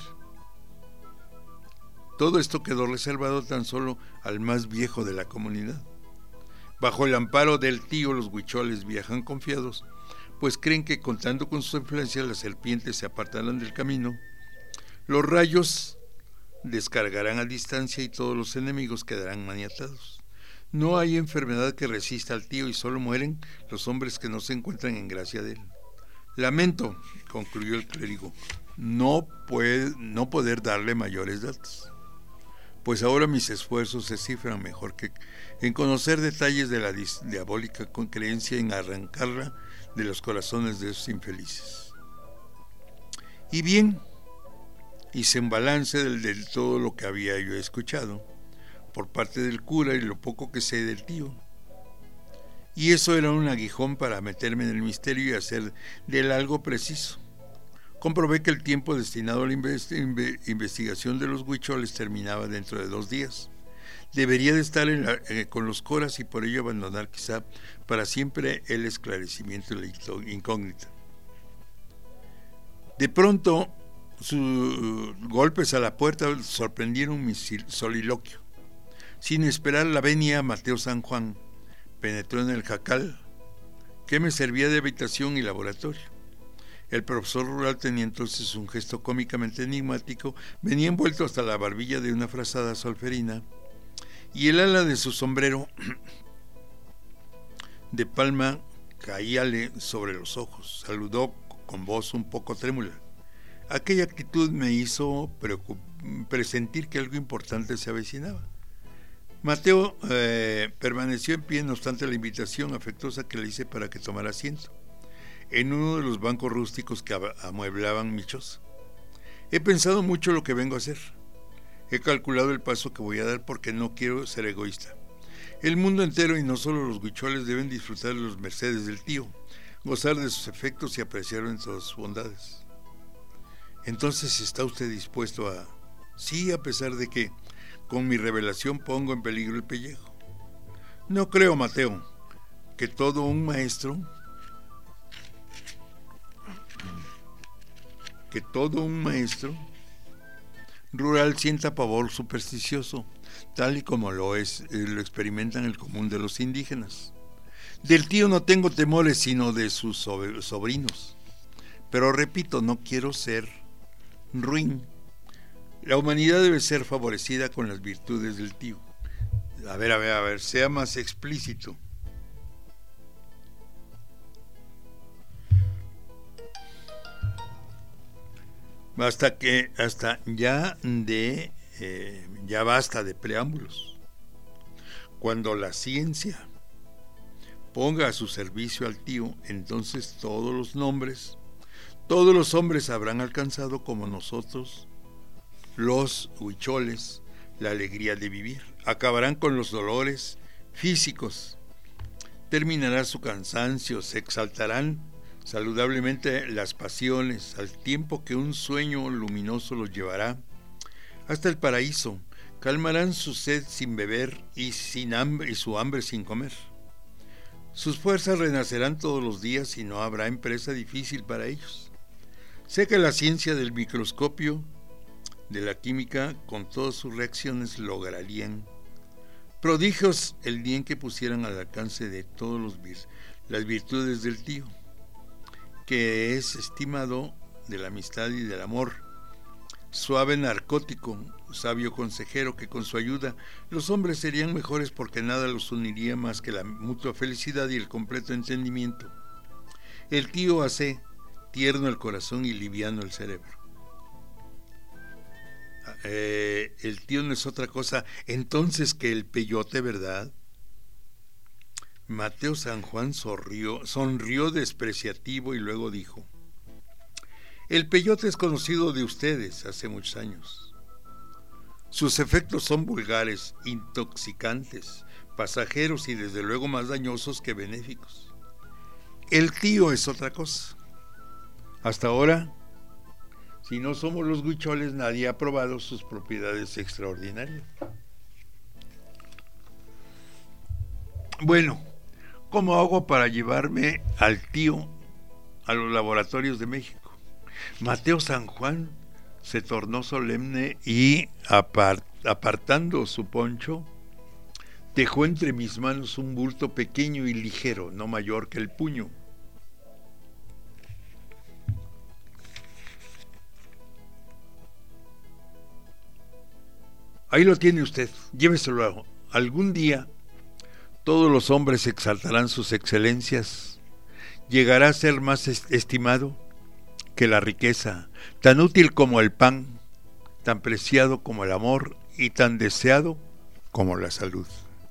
Todo esto quedó reservado tan solo al más viejo de la comunidad. Bajo el amparo del tío los huicholes viajan confiados, pues creen que contando con su influencia las serpientes se apartarán del camino. Los rayos descargarán a distancia y todos los enemigos quedarán maniatados. No hay enfermedad que resista al tío y solo mueren los hombres que no se encuentran en gracia de él. Lamento, concluyó el clérigo, no, puede, no poder darle mayores datos, pues ahora mis esfuerzos se cifran mejor que en conocer detalles de la diabólica creencia en arrancarla de los corazones de esos infelices. Y bien, hice un balance del, de todo lo que había yo escuchado por parte del cura y lo poco que sé del tío. Y eso era un aguijón para meterme en el misterio y hacer de él algo preciso. Comprobé que el tiempo destinado a la investigación de los huicholes terminaba dentro de dos días. Debería de estar en la, eh, con los coras y por ello abandonar quizá para siempre el esclarecimiento de la incógnita. De pronto, sus uh, golpes a la puerta sorprendieron mi soliloquio. Sin esperar la venia, Mateo San Juan penetró en el jacal, que me servía de habitación y laboratorio. El profesor rural tenía entonces un gesto cómicamente enigmático, venía envuelto hasta la barbilla de una frazada solferina, y el ala de su sombrero de palma caíale sobre los ojos. Saludó con voz un poco trémula. Aquella actitud me hizo presentir que algo importante se avecinaba. Mateo eh, permaneció en pie, no obstante la invitación afectuosa que le hice para que tomara asiento en uno de los bancos rústicos que amueblaban mi choza. He pensado mucho lo que vengo a hacer. He calculado el paso que voy a dar porque no quiero ser egoísta. El mundo entero y no solo los huicholes deben disfrutar de los mercedes del tío, gozar de sus efectos y apreciar en todas sus bondades. Entonces, ¿está usted dispuesto a...? Sí, a pesar de que con mi revelación pongo en peligro el pellejo. No creo, Mateo, que todo un maestro, que todo un maestro rural sienta pavor supersticioso, tal y como lo es, eh, lo experimentan el común de los indígenas. Del tío no tengo temores, sino de sus sobrinos. Pero repito, no quiero ser ruin. La humanidad debe ser favorecida con las virtudes del tío. A ver, a ver, a ver, sea más explícito. Hasta que, hasta ya de, eh, ya basta de preámbulos. Cuando la ciencia ponga a su servicio al tío, entonces todos los nombres, todos los hombres habrán alcanzado como nosotros, los huicholes, la alegría de vivir. Acabarán con los dolores físicos. Terminará su cansancio, se exaltarán saludablemente las pasiones, al tiempo que un sueño luminoso los llevará hasta el paraíso. Calmarán su sed sin beber y, sin hambre, y su hambre sin comer. Sus fuerzas renacerán todos los días y no habrá empresa difícil para ellos. Sé que la ciencia del microscopio, de la química, con todas sus reacciones lograrían prodigios el día en que pusieran al alcance de todos los vir- las virtudes del tío, que es estimado de la amistad y del amor, suave narcótico, sabio consejero, que con su ayuda los hombres serían mejores porque nada los uniría más que la mutua felicidad y el completo entendimiento. El tío hace tierno el corazón y liviano el cerebro. Eh, el tío no es otra cosa entonces que el peyote, ¿verdad? Mateo San Juan sonrió, sonrió despreciativo y luego dijo: el peyote es conocido de ustedes hace muchos años. Sus efectos son vulgares, intoxicantes, pasajeros y desde luego más dañosos que benéficos. El tío es otra cosa. Hasta ahora, si no somos los huicholes, nadie ha probado sus propiedades extraordinarias. Bueno, ¿cómo hago para llevarme al tío a los laboratorios de México? Mateo San Juan se tornó solemne y, apart, apartando su poncho, dejó entre mis manos un bulto pequeño y ligero, no mayor que el puño. Ahí lo tiene usted, lléveselo. Algún día todos los hombres exaltarán sus excelencias. Llegará a ser más estimado que la riqueza, tan útil como el pan, tan preciado como el amor y tan deseado como la salud.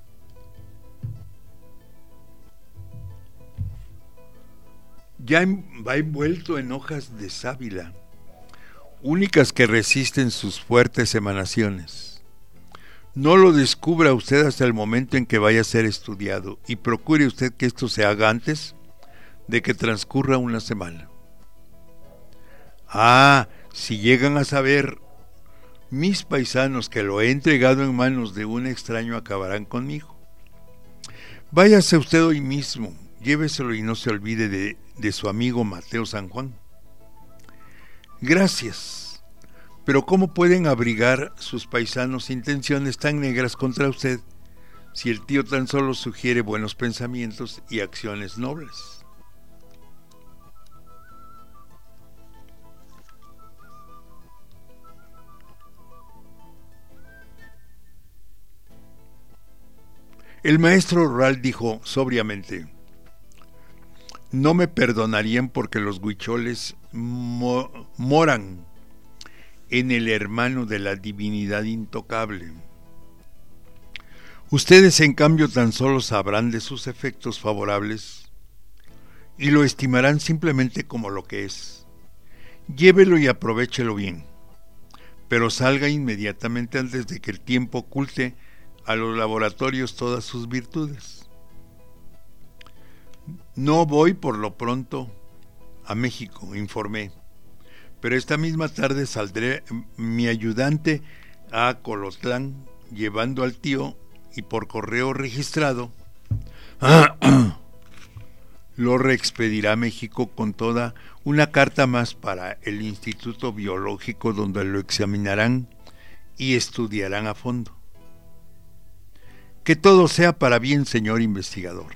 Ya va envuelto en hojas de sábila, únicas que resisten sus fuertes emanaciones. No lo descubra usted hasta el momento en que vaya a ser estudiado y procure usted que esto se haga antes de que transcurra una semana. Ah, si llegan a saber mis paisanos que lo he entregado en manos de un extraño, acabarán conmigo. Váyase usted hoy mismo, lléveselo y no se olvide de, de su amigo Mateo San Juan. Gracias. Pero ¿cómo pueden abrigar sus paisanos intenciones tan negras contra usted si el tío tan solo sugiere buenos pensamientos y acciones nobles? El maestro rural dijo sobriamente: no me perdonarían porque los huicholes mo- moran en el hermano de la divinidad intocable. Ustedes en cambio tan solo sabrán de sus efectos favorables y lo estimarán simplemente como lo que es. Llévelo y aprovéchelo bien, pero salga inmediatamente antes de que el tiempo oculte a los laboratorios todas sus virtudes. No voy por lo pronto a México, informé, pero esta misma tarde saldré mi ayudante a Colotlán llevando al tío y por correo registrado lo reexpedirá a México con toda una carta más para el Instituto Biológico donde lo examinarán y estudiarán a fondo. Que todo sea para bien, señor investigador.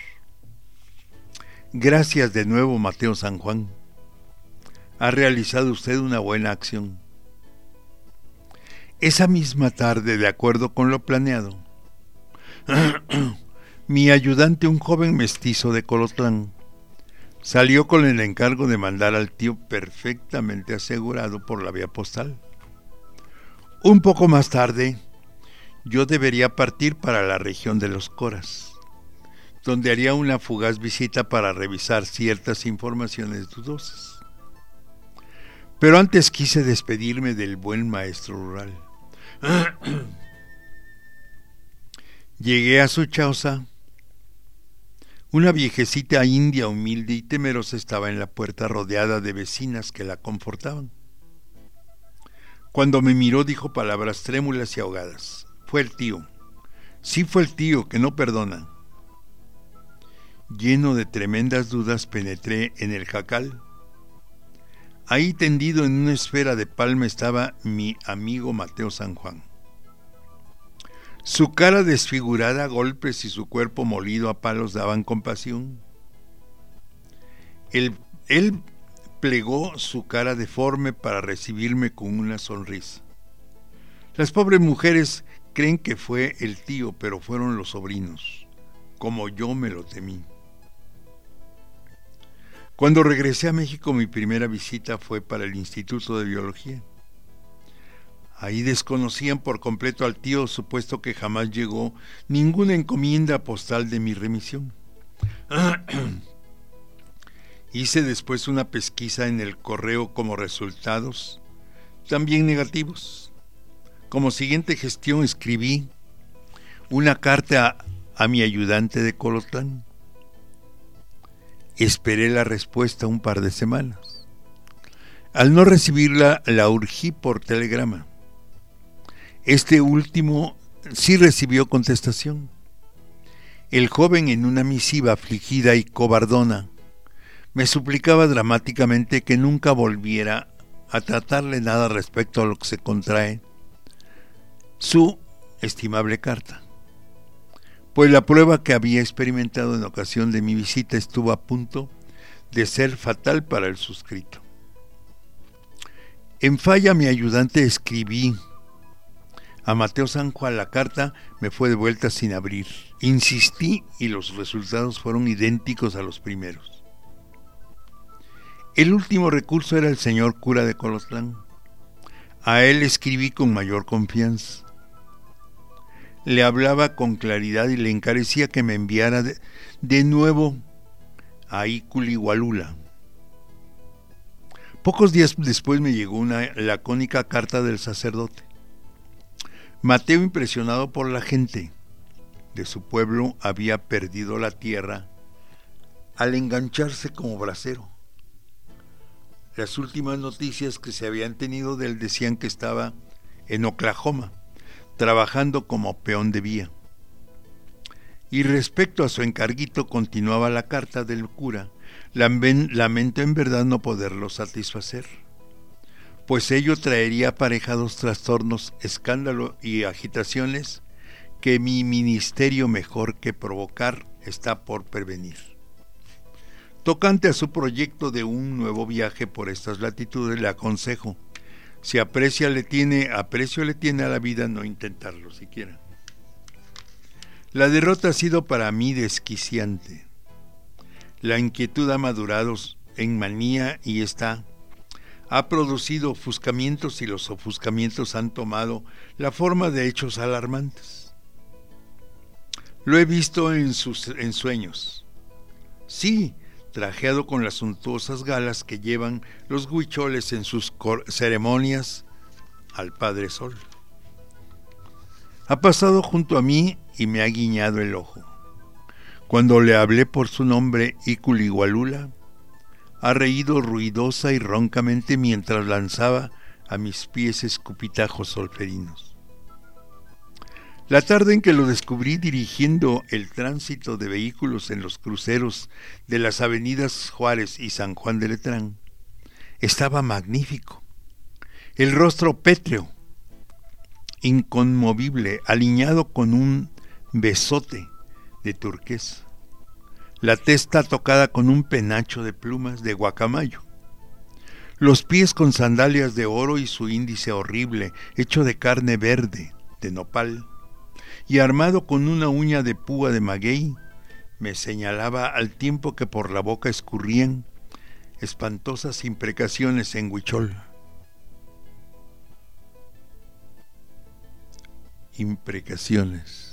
Gracias de nuevo, Mateo San Juan. Ha realizado usted una buena acción. Esa misma tarde, de acuerdo con lo planeado, mi ayudante, un joven mestizo de Colotlán, salió con el encargo de mandar al tío perfectamente asegurado por la vía postal. Un poco más tarde, yo debería partir para la región de los Coras, donde haría una fugaz visita para revisar ciertas informaciones dudosas. Pero antes quise despedirme del buen maestro rural. Llegué a su choza. Una viejecita india humilde y temerosa estaba en la puerta rodeada de vecinas que la confortaban. Cuando me miró dijo palabras trémulas y ahogadas. Fue el tío. Sí fue el tío, que no perdona. Lleno de tremendas dudas penetré en el jacal. Ahí tendido en una esfera de palma estaba mi amigo Mateo San Juan. Su cara desfigurada a golpes y su cuerpo molido a palos daban compasión. Él, él plegó su cara deforme para recibirme con una sonrisa. Las pobres mujeres creen que fue el tío, pero fueron los sobrinos, como yo me lo temí. Cuando regresé a México, mi primera visita fue para el Instituto de Biología. Ahí desconocían por completo al tío, supuesto que jamás llegó ninguna encomienda postal de mi remisión. Hice después una pesquisa en el correo como resultados, también negativos. Como siguiente gestión escribí una carta a, a mi ayudante de Colotlán. Esperé la respuesta un par de semanas. Al no recibirla, la urgí por telegrama. Este último sí recibió contestación. El joven, en una misiva afligida y cobardona, me suplicaba dramáticamente que nunca volviera a tratarle nada respecto a lo que se contrae su estimable carta, pues la prueba que había experimentado en ocasión de mi visita estuvo a punto de ser fatal para el suscrito. En falla, mi ayudante escribí a Mateo Sanjuá. La carta me fue devuelta sin abrir. Insistí y los resultados fueron idénticos a los primeros. El último recurso era el señor cura de Colotlán. A él escribí con mayor confianza. Le hablaba con claridad y le encarecía que me enviara de, de nuevo a Iculigualula. Pocos días después me llegó una lacónica carta del sacerdote. Mateo, impresionado por la gente de su pueblo, había perdido la tierra al engancharse como bracero. Las últimas noticias que se habían tenido de él decían que estaba en Oklahoma, trabajando como peón de vía. Y respecto a su encarguito, continuaba la carta del cura, lamento en verdad no poderlo satisfacer, pues ello traería aparejados trastornos, escándalo y agitaciones que mi ministerio, mejor que provocar, está por prevenir. Tocante a su proyecto de un nuevo viaje por estas latitudes, le aconsejo, si aprecia le tiene, aprecio le tiene a la vida, no intentarlo siquiera. La derrota ha sido para mí desquiciante. La inquietud ha madurado en manía y está ha producido ofuscamientos, y los ofuscamientos han tomado la forma de hechos alarmantes. Lo he visto en sus en sueños. Sí, trajeado con las suntuosas galas que llevan los huicholes en sus ceremonias al Padre Sol. Ha pasado junto a mí y me ha guiñado el ojo. Cuando le hablé por su nombre, Iculigualula, ha reído ruidosa y roncamente mientras lanzaba a mis pies escupitajos solferinos. La tarde en que lo descubrí dirigiendo el tránsito de vehículos en los cruceros de las avenidas Juárez y San Juan de Letrán, estaba magnífico. El rostro pétreo, inconmovible, aliñado con un besote de turquesa. La testa tocada con un penacho de plumas de guacamayo. Los pies con sandalias de oro y su índice horrible, hecho de carne verde, de nopal, y armado con una uña de púa de maguey, me señalaba al tiempo que por la boca escurrían espantosas imprecaciones en huichol. Imprecaciones.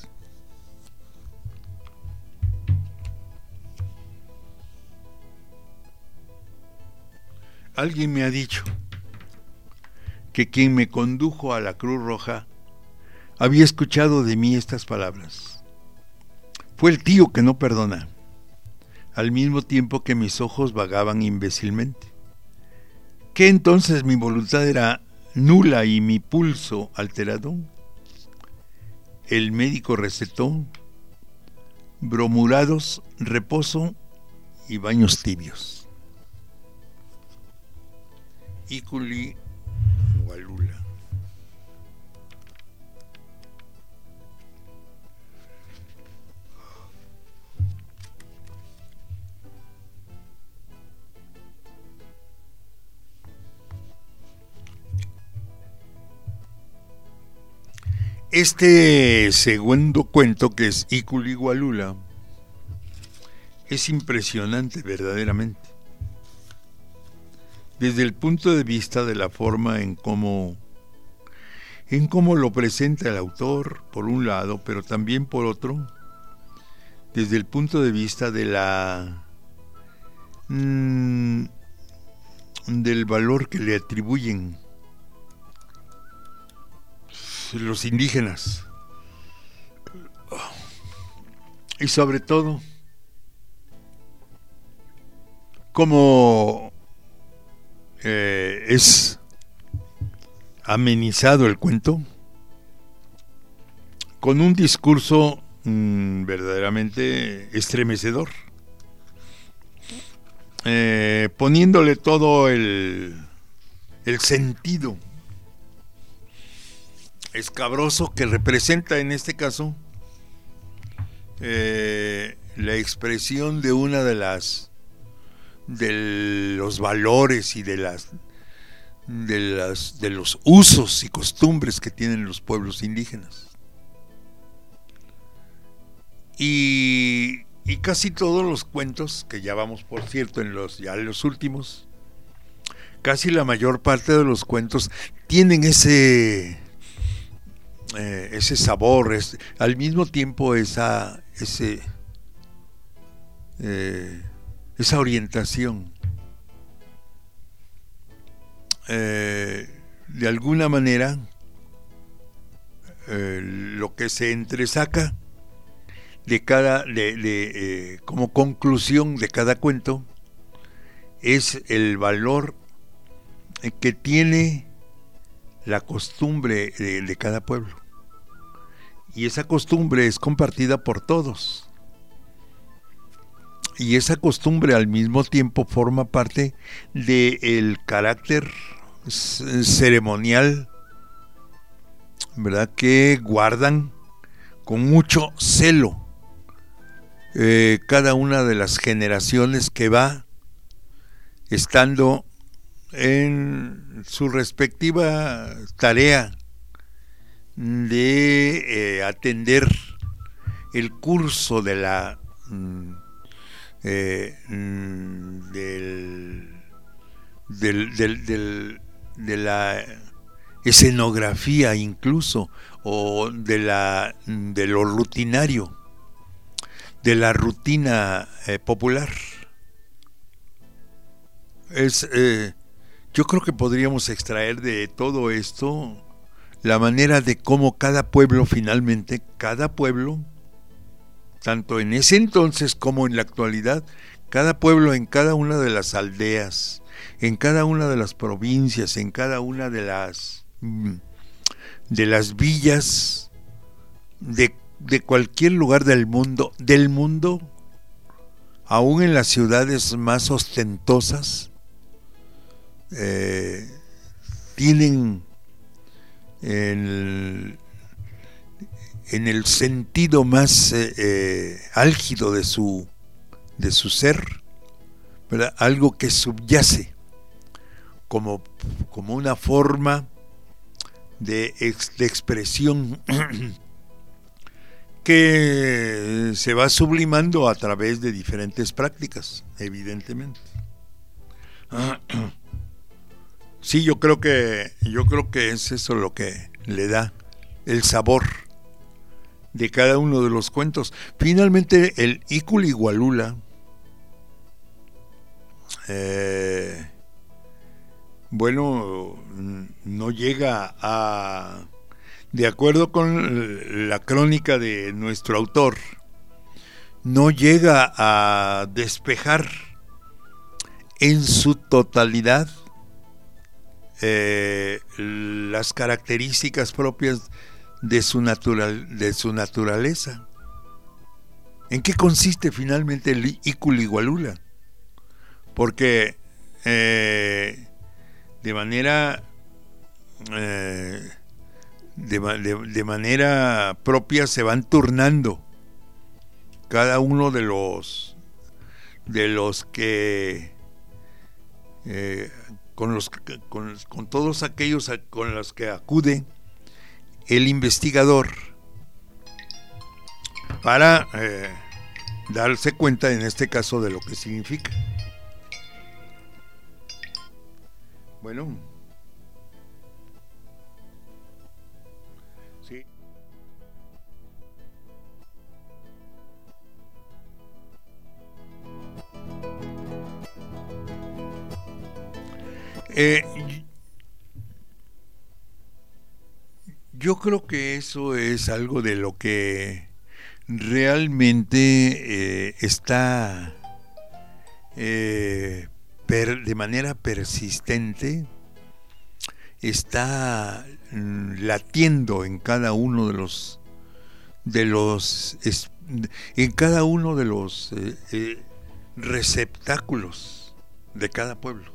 Alguien me ha dicho que quien me condujo a la Cruz Roja había escuchado de mí estas palabras. Fue el tío que no perdona, al mismo tiempo que mis ojos vagaban imbécilmente. ¿Que entonces mi voluntad era nula y mi pulso alterado? El médico recetó bromurados, reposo y baños tibios. Iculigualula. Este segundo cuento, que es Iculigualula, es impresionante verdaderamente. Desde el punto de vista de la forma en cómo, en cómo lo presenta el autor, por un lado, pero también por otro, desde el punto de vista de la mmm, del valor que le atribuyen los indígenas. Y sobre todo, cómo eh, es amenizado el cuento con un discurso mmm, verdaderamente estremecedor, eh, poniéndole todo el, el sentido escabroso que representa en este caso eh, la expresión de una de las de los valores y de las de las de los usos y costumbres que tienen los pueblos indígenas. Y, y casi todos los cuentos, que ya vamos por cierto en los ya en los últimos, casi la mayor parte de los cuentos tienen ese eh, ese sabor, es, al mismo tiempo esa ese eh, esa orientación. Eh, de alguna manera, eh, lo que se entresaca de cada, de, de, eh, como conclusión de cada cuento, es el valor que tiene la costumbre de, de cada pueblo. Y esa costumbre es compartida por todos. Y esa costumbre al mismo tiempo forma parte del carácter ceremonial, ¿verdad?, que guardan con mucho celo eh, cada una de las generaciones que va estando en su respectiva tarea de eh, atender el curso de la eh, del, del, del, del de la escenografía incluso, o de la de lo rutinario, de la rutina eh, popular. Es eh, yo creo que podríamos extraer de todo esto la manera de cómo cada pueblo finalmente, cada pueblo, tanto en ese entonces como en la actualidad, cada pueblo en cada una de las aldeas, en cada una de las provincias, en cada una de las de las villas de, de cualquier lugar del mundo, del mundo, aún en las ciudades más ostentosas, eh, tienen el, en el sentido más eh, eh, álgido de su de su ser, ¿verdad?, algo que subyace como, como una forma de, ex, de expresión que se va sublimando a través de diferentes prácticas, evidentemente. Sí, yo creo que yo creo que es eso lo que le da el sabor de cada uno de los cuentos. Finalmente, el Iculigualula eh, bueno, no llega a, de acuerdo con la crónica de nuestro autor, no llega a despejar en su totalidad eh, las características propias de su natural, de su naturaleza. ¿En qué consiste finalmente el Iculigualula? Porque eh, de manera eh, de, de, de manera propia se van turnando cada uno de los de los que eh, con los con, con todos aquellos con los que acude el investigador para eh, darse cuenta en este caso de lo que significa. Bueno, sí. Eh, yo creo que eso es algo de lo que realmente eh, está eh, per, de manera persistente, está mm, latiendo en cada uno de los de los es, en cada uno de los eh, eh, receptáculos de cada pueblo.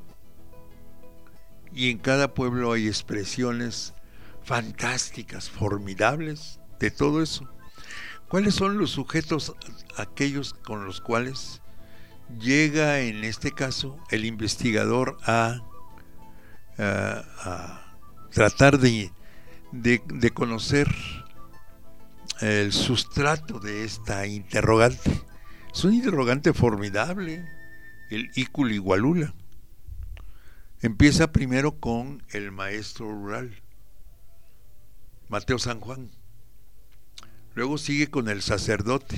Y en cada pueblo hay expresiones fantásticas, formidables de todo eso. ¿Cuáles son los sujetos aquellos con los cuales llega en este caso el investigador a, a, a tratar de, de, de conocer el sustrato de esta interrogante? Es un interrogante formidable, el Iculigualula. Empieza primero con el maestro rural, Mateo San Juan. Luego sigue con el sacerdote.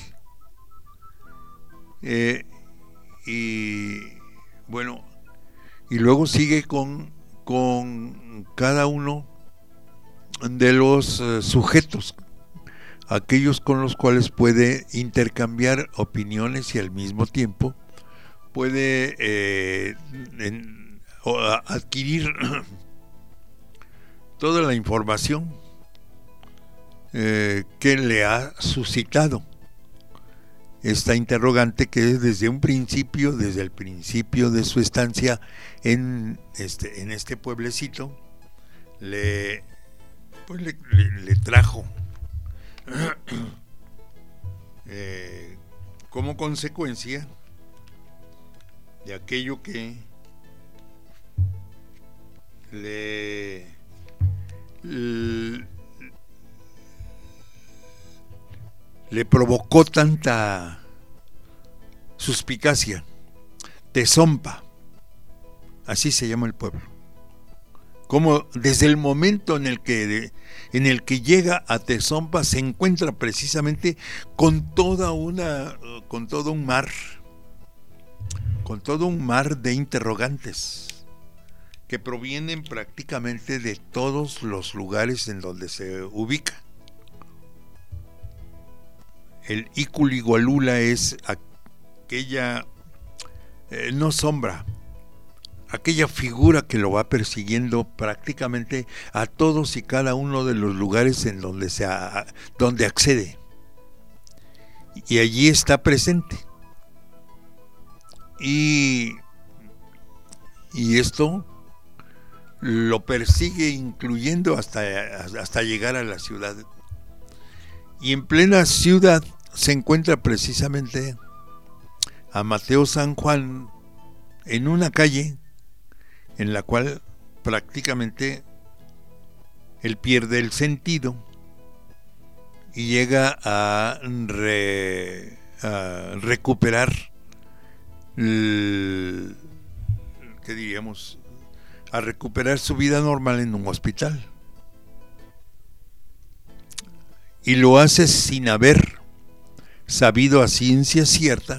Eh, y bueno, y luego sigue con, con cada uno de los uh, sujetos, aquellos con los cuales puede intercambiar opiniones y al mismo tiempo puede eh, en, o, a, adquirir toda la información eh, que le ha suscitado esta interrogante, que desde un principio, desde el principio de su estancia en este, en este pueblecito, le, pues le, le, le trajo eh, como consecuencia de aquello que le, le le provocó tanta suspicacia. Tezompa, así se llama el pueblo. Como desde el momento en el que en el que llega a Tezompa se encuentra precisamente con toda una con todo un mar, con todo un mar de interrogantes que provienen prácticamente de todos los lugares en donde se ubica. El Iculigualula es aquella, eh, no sombra, aquella figura que lo va persiguiendo prácticamente a todos y cada uno de los lugares en donde, se a, donde accede. Y allí está presente. Y, y esto lo persigue incluyendo hasta, hasta llegar a la ciudad. Y en plena ciudad se encuentra precisamente a Mateo San Juan en una calle en la cual prácticamente él pierde el sentido y llega a, re, a recuperar el, ¿qué diríamos? A recuperar su vida normal en un hospital. Y lo hace sin haber sabido a ciencia cierta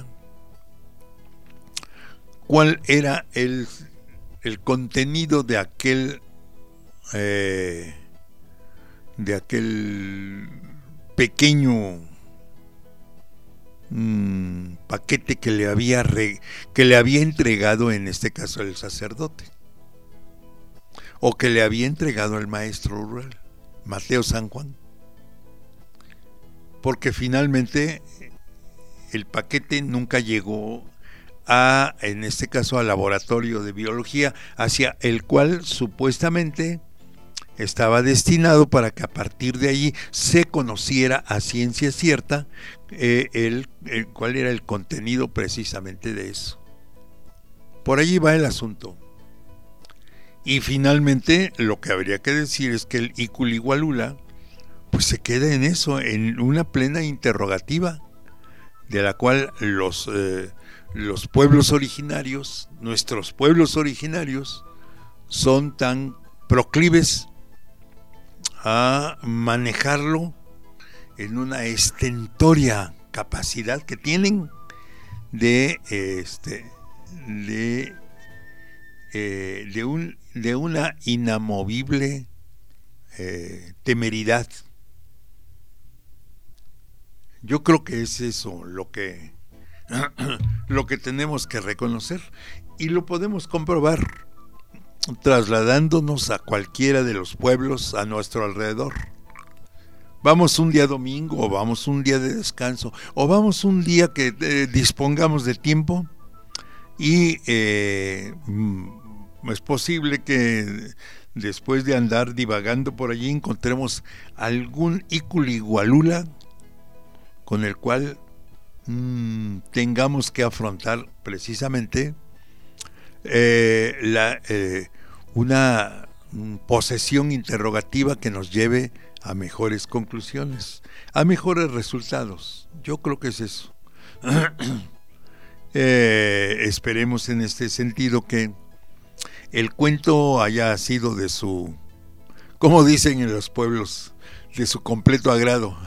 cuál era el, el contenido de aquel eh, de aquel pequeño mmm, paquete que le había re, que le había entregado, en este caso, el sacerdote, o que le había entregado el maestro rural, Mateo San Juan. Porque finalmente el paquete nunca llegó a, en este caso, al laboratorio de biología, hacia el cual supuestamente estaba destinado para que a partir de allí se conociera a ciencia cierta eh, el, el cuál era el contenido precisamente de eso. Por allí va el asunto. Y finalmente lo que habría que decir es que el Iculigualula pues se queda en eso, en una plena interrogativa, de la cual los, eh, los pueblos originarios, nuestros pueblos originarios, son tan proclives a manejarlo en una estentoria capacidad que tienen de este de eh, de un de una inamovible eh, temeridad. Yo creo que es eso lo que lo que tenemos que reconocer, y lo podemos comprobar trasladándonos a cualquiera de los pueblos a nuestro alrededor. Vamos un día domingo, o vamos un día de descanso, o vamos un día que eh, dispongamos de tiempo, y eh, es posible que después de andar divagando por allí encontremos algún iculigualula con el cual mmm, tengamos que afrontar precisamente eh, la, eh, una posesión interrogativa que nos lleve a mejores conclusiones, a mejores resultados. Yo creo que es eso. eh, esperemos en este sentido que el cuento haya sido de su, como dicen en los pueblos, de su completo agrado.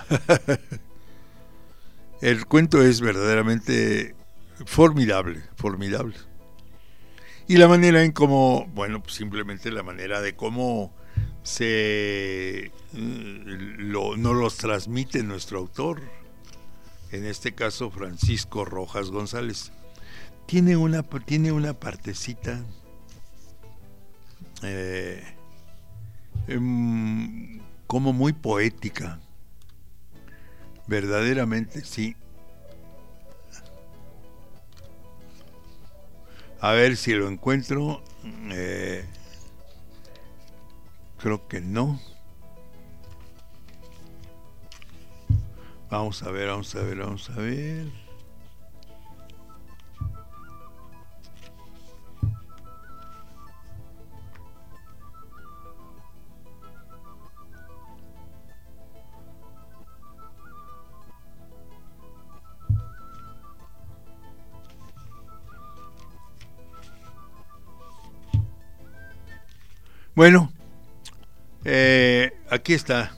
El cuento es verdaderamente formidable, formidable. Y la manera en cómo, bueno, pues simplemente la manera de cómo se lo, nos los transmite nuestro autor, en este caso Francisco Rojas González, tiene una, tiene una partecita eh, eh, como muy poética, verdaderamente, sí. A ver si lo encuentro. Eh, creo que no. Vamos a ver, vamos a ver, vamos a ver. Bueno, eh, aquí está.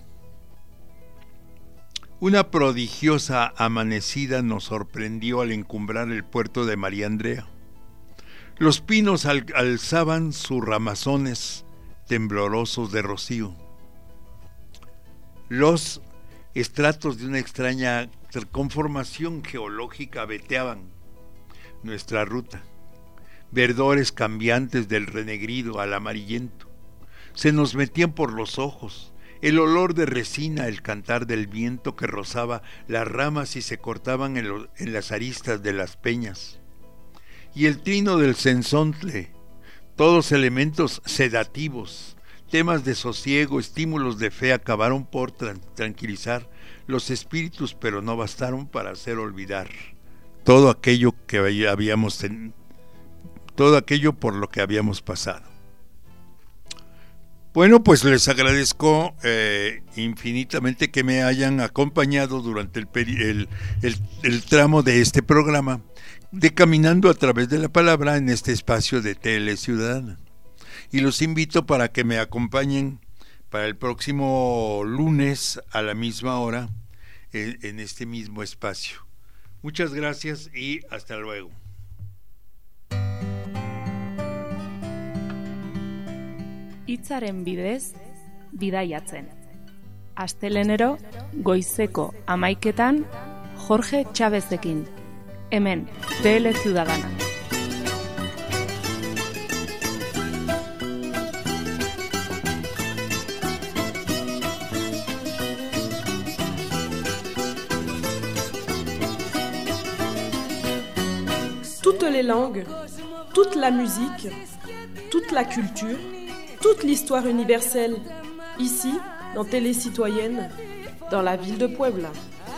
Una prodigiosa amanecida nos sorprendió al encumbrar el puerto de María Andrea. Los pinos al- alzaban sus ramazones temblorosos de rocío. Los estratos de una extraña conformación geológica veteaban nuestra ruta. Verdores cambiantes del renegrido al amarillento se nos metían por los ojos, el olor de resina, el cantar del viento que rozaba las ramas y se cortaban en, lo, en las aristas de las peñas, y el trino del cenzontle, todos elementos sedativos, temas de sosiego, estímulos de fe, acabaron por tran- tranquilizar los espíritus, pero no bastaron para hacer olvidar todo aquello que habíamos ten- todo aquello por lo que habíamos pasado. Bueno, pues les agradezco eh, infinitamente que me hayan acompañado durante el, peri- el, el, el tramo de este programa de Caminando a través de la Palabra en este espacio de Tele Ciudadana. Y los invito para que me acompañen para el próximo lunes a la misma hora en, en este mismo espacio. Muchas gracias y hasta luego. Hitzaren bidez, bidaiatzen. Astelenero, goizeko hamaiketan, Jorge Chávezekin. Hemen, Tele Ciudadana. Toutes les langues, toute la musique, toute la culture, toute l'histoire universelle, ici, dans Télé Citoyenne, dans la ville de Puebla.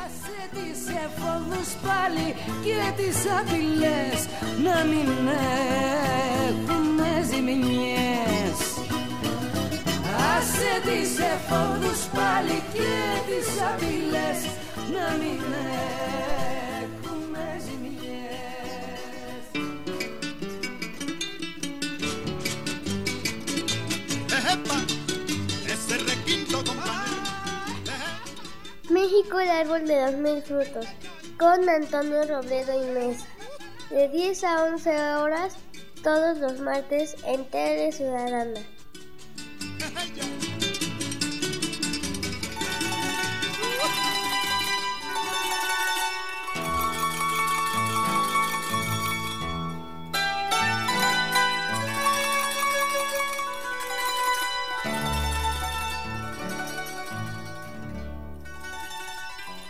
México, el árbol de los mil frutos, con Antonio Robledo y Mesa, de diez a once horas, todos los martes en Tele Ciudadana.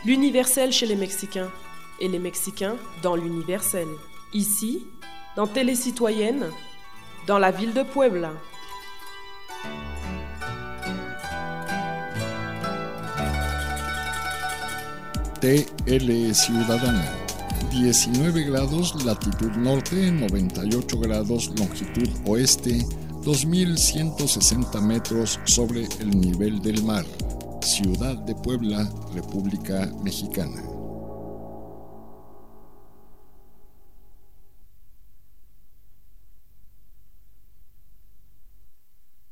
L'universel chez les Mexicains et les Mexicains dans l'universel. Ici, dans Télé Citoyenne, dans la ville de Puebla. T L Ciudadana. diecinueve grados latitud norte, noventa y ocho grados longitud oeste, dos mil ciento sesenta metros sobre el nivel del mar. Ciudad de Puebla, República Mexicana.